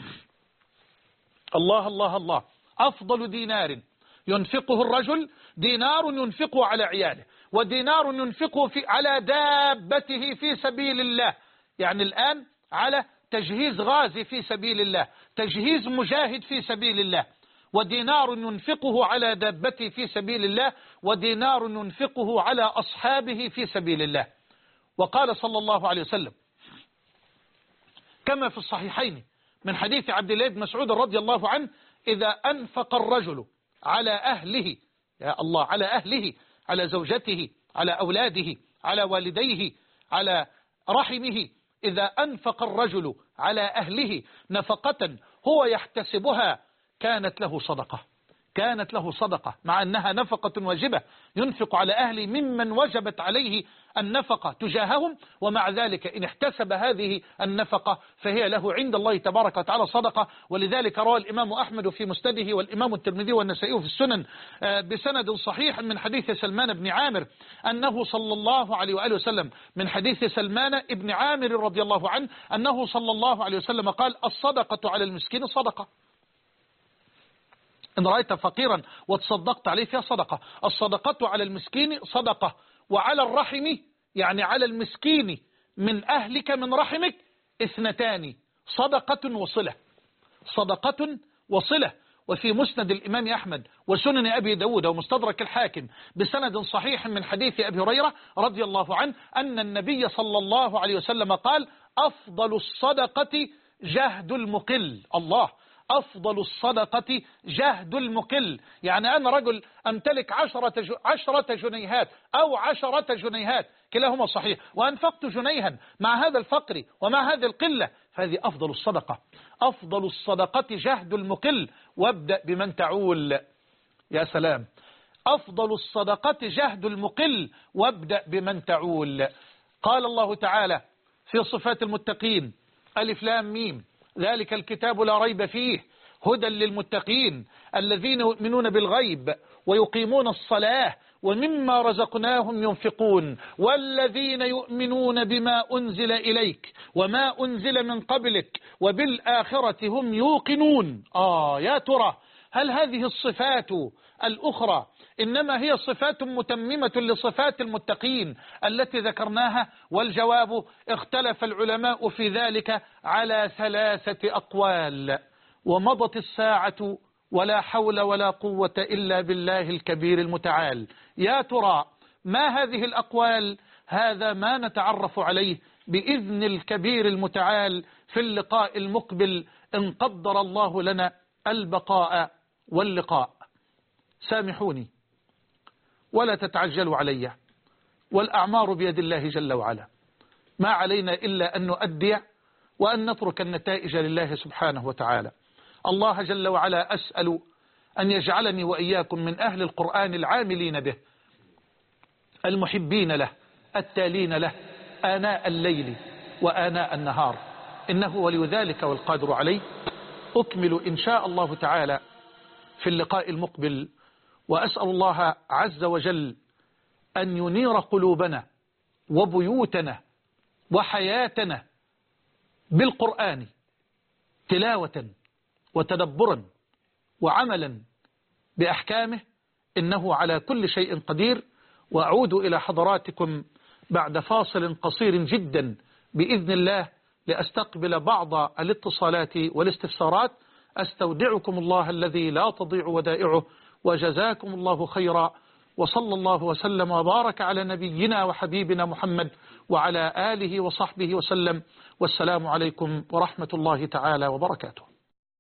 الله الله الله. أفضل دينار ينفقه الرجل دينار ينفقه على عياله، ودينار ينفقه على دابته في سبيل الله. يعني الآن على تجهيز غازي في سبيل الله، تجهيز مجاهد في سبيل الله. ودينار ينفقه على دابته في سبيل الله، ودينار ينفقه على أصحابه في سبيل الله. وقال صلى الله عليه وسلم كما في الصحيحين من حديث عبد الله بن مسعود رضي الله عنه: إذا أنفق الرجل على أهله، يا الله، على أهله، على زوجته، على أولاده، على والديه، على رحمه، إذا أنفق الرجل على أهله نفقة هو يحتسبها كانت له صدقة، كانت له صدقة، مع أنها نفقة واجبة ينفق على أهله ممن وجبت عليه النفقة تجاههم، ومع ذلك إن احتسب هذه النفقة فهي له عند الله تبارك وتعالى صدقة. ولذلك روى الإمام أحمد في مسنده والإمام الترمذي والنسائي في السنن بسند صحيح من حديث سلمان بن عامر أنه صلى الله عليه وآله وسلم، من حديث سلمان بن عامر رضي الله عنه أنه صلى الله عليه وسلم قال: الصدقة على المسكين صدقة. إن رأيت فقيرا وتصدقت عليه فيها صدقة. الصدقة على المسكين صدقة، وعلى الرحم يعني على المسكين من أهلك من رحمك اثنتان: صدقة وصلة، صدقة وصلة. وفي مسند الإمام أحمد وسنن أبي داود ومستدرك الحاكم بسند صحيح من حديث أبي هريرة رضي الله عنه أن النبي صلى الله عليه وسلم قال: أفضل الصدقة جهد المقل. الله، أفضل الصدقة جهد المقل. يعني أنا رجل أمتلك 10 جنيهات أو 10 جنيهات كلاهما صحيح، وأنفقت جنيها مع هذا الفقر ومع هذه القلة، فهذه أفضل الصدقة. أفضل الصدقة جهد المقل، وابدأ بمن تعول. يا سلام، أفضل الصدقة جهد المقل، وابدأ بمن تعول. قال الله تعالى في صفات المتقين: ألف لام ميم، ذلك الكتاب لا ريب فيه هدى للمتقين الذين يؤمنون بالغيب ويقيمون الصلاة ومما رزقناهم ينفقون والذين يؤمنون بما أنزل إليك وما أنزل من قبلك وبالآخرة هم يوقنون. يا ترى هل هذه الصفات الأخرى إنما هي صفات متممة لصفات المتقين التي ذكرناها؟ والجواب: اختلف العلماء في ذلك على 3 أقوال، ومضت الساعة ولا حول ولا قوة إلا بالله الكبير المتعال. يا ترى ما هذه الأقوال؟ هذا ما نتعرف عليه بإذن الكبير المتعال في اللقاء المقبل إن قدر الله لنا البقاء واللقاء. سامحوني ولا تتعجلوا علي، والأعمار بيد الله جل وعلا، ما علينا إلا أن نؤدي وأن نترك النتائج لله سبحانه وتعالى. الله جل وعلا أسأل أن يجعلني وإياكم من أهل القرآن العاملين به المحبين له التالين له آناء الليل وآناء النهار، إنه ولي ذلك والقادر عليه. أكمل إن شاء الله تعالى في اللقاء المقبل، وأسأل الله عز وجل أن ينير قلوبنا وبيوتنا وحياتنا بالقرآن تلاوة وتدبرا وعملا بأحكامه، إنه على كل شيء قدير. وأعود إلى حضراتكم بعد فاصل قصير جدا بإذن الله لأستقبل بعض الاتصالات والاستفسارات. أستودعكم الله الذي لا تضيع ودائعه، وجزاكم الله خيرا، وصلى الله وسلم وبارك على نبينا وحبيبنا محمد وعلى آله وصحبه وسلم. والسلام عليكم ورحمة الله تعالى وبركاته.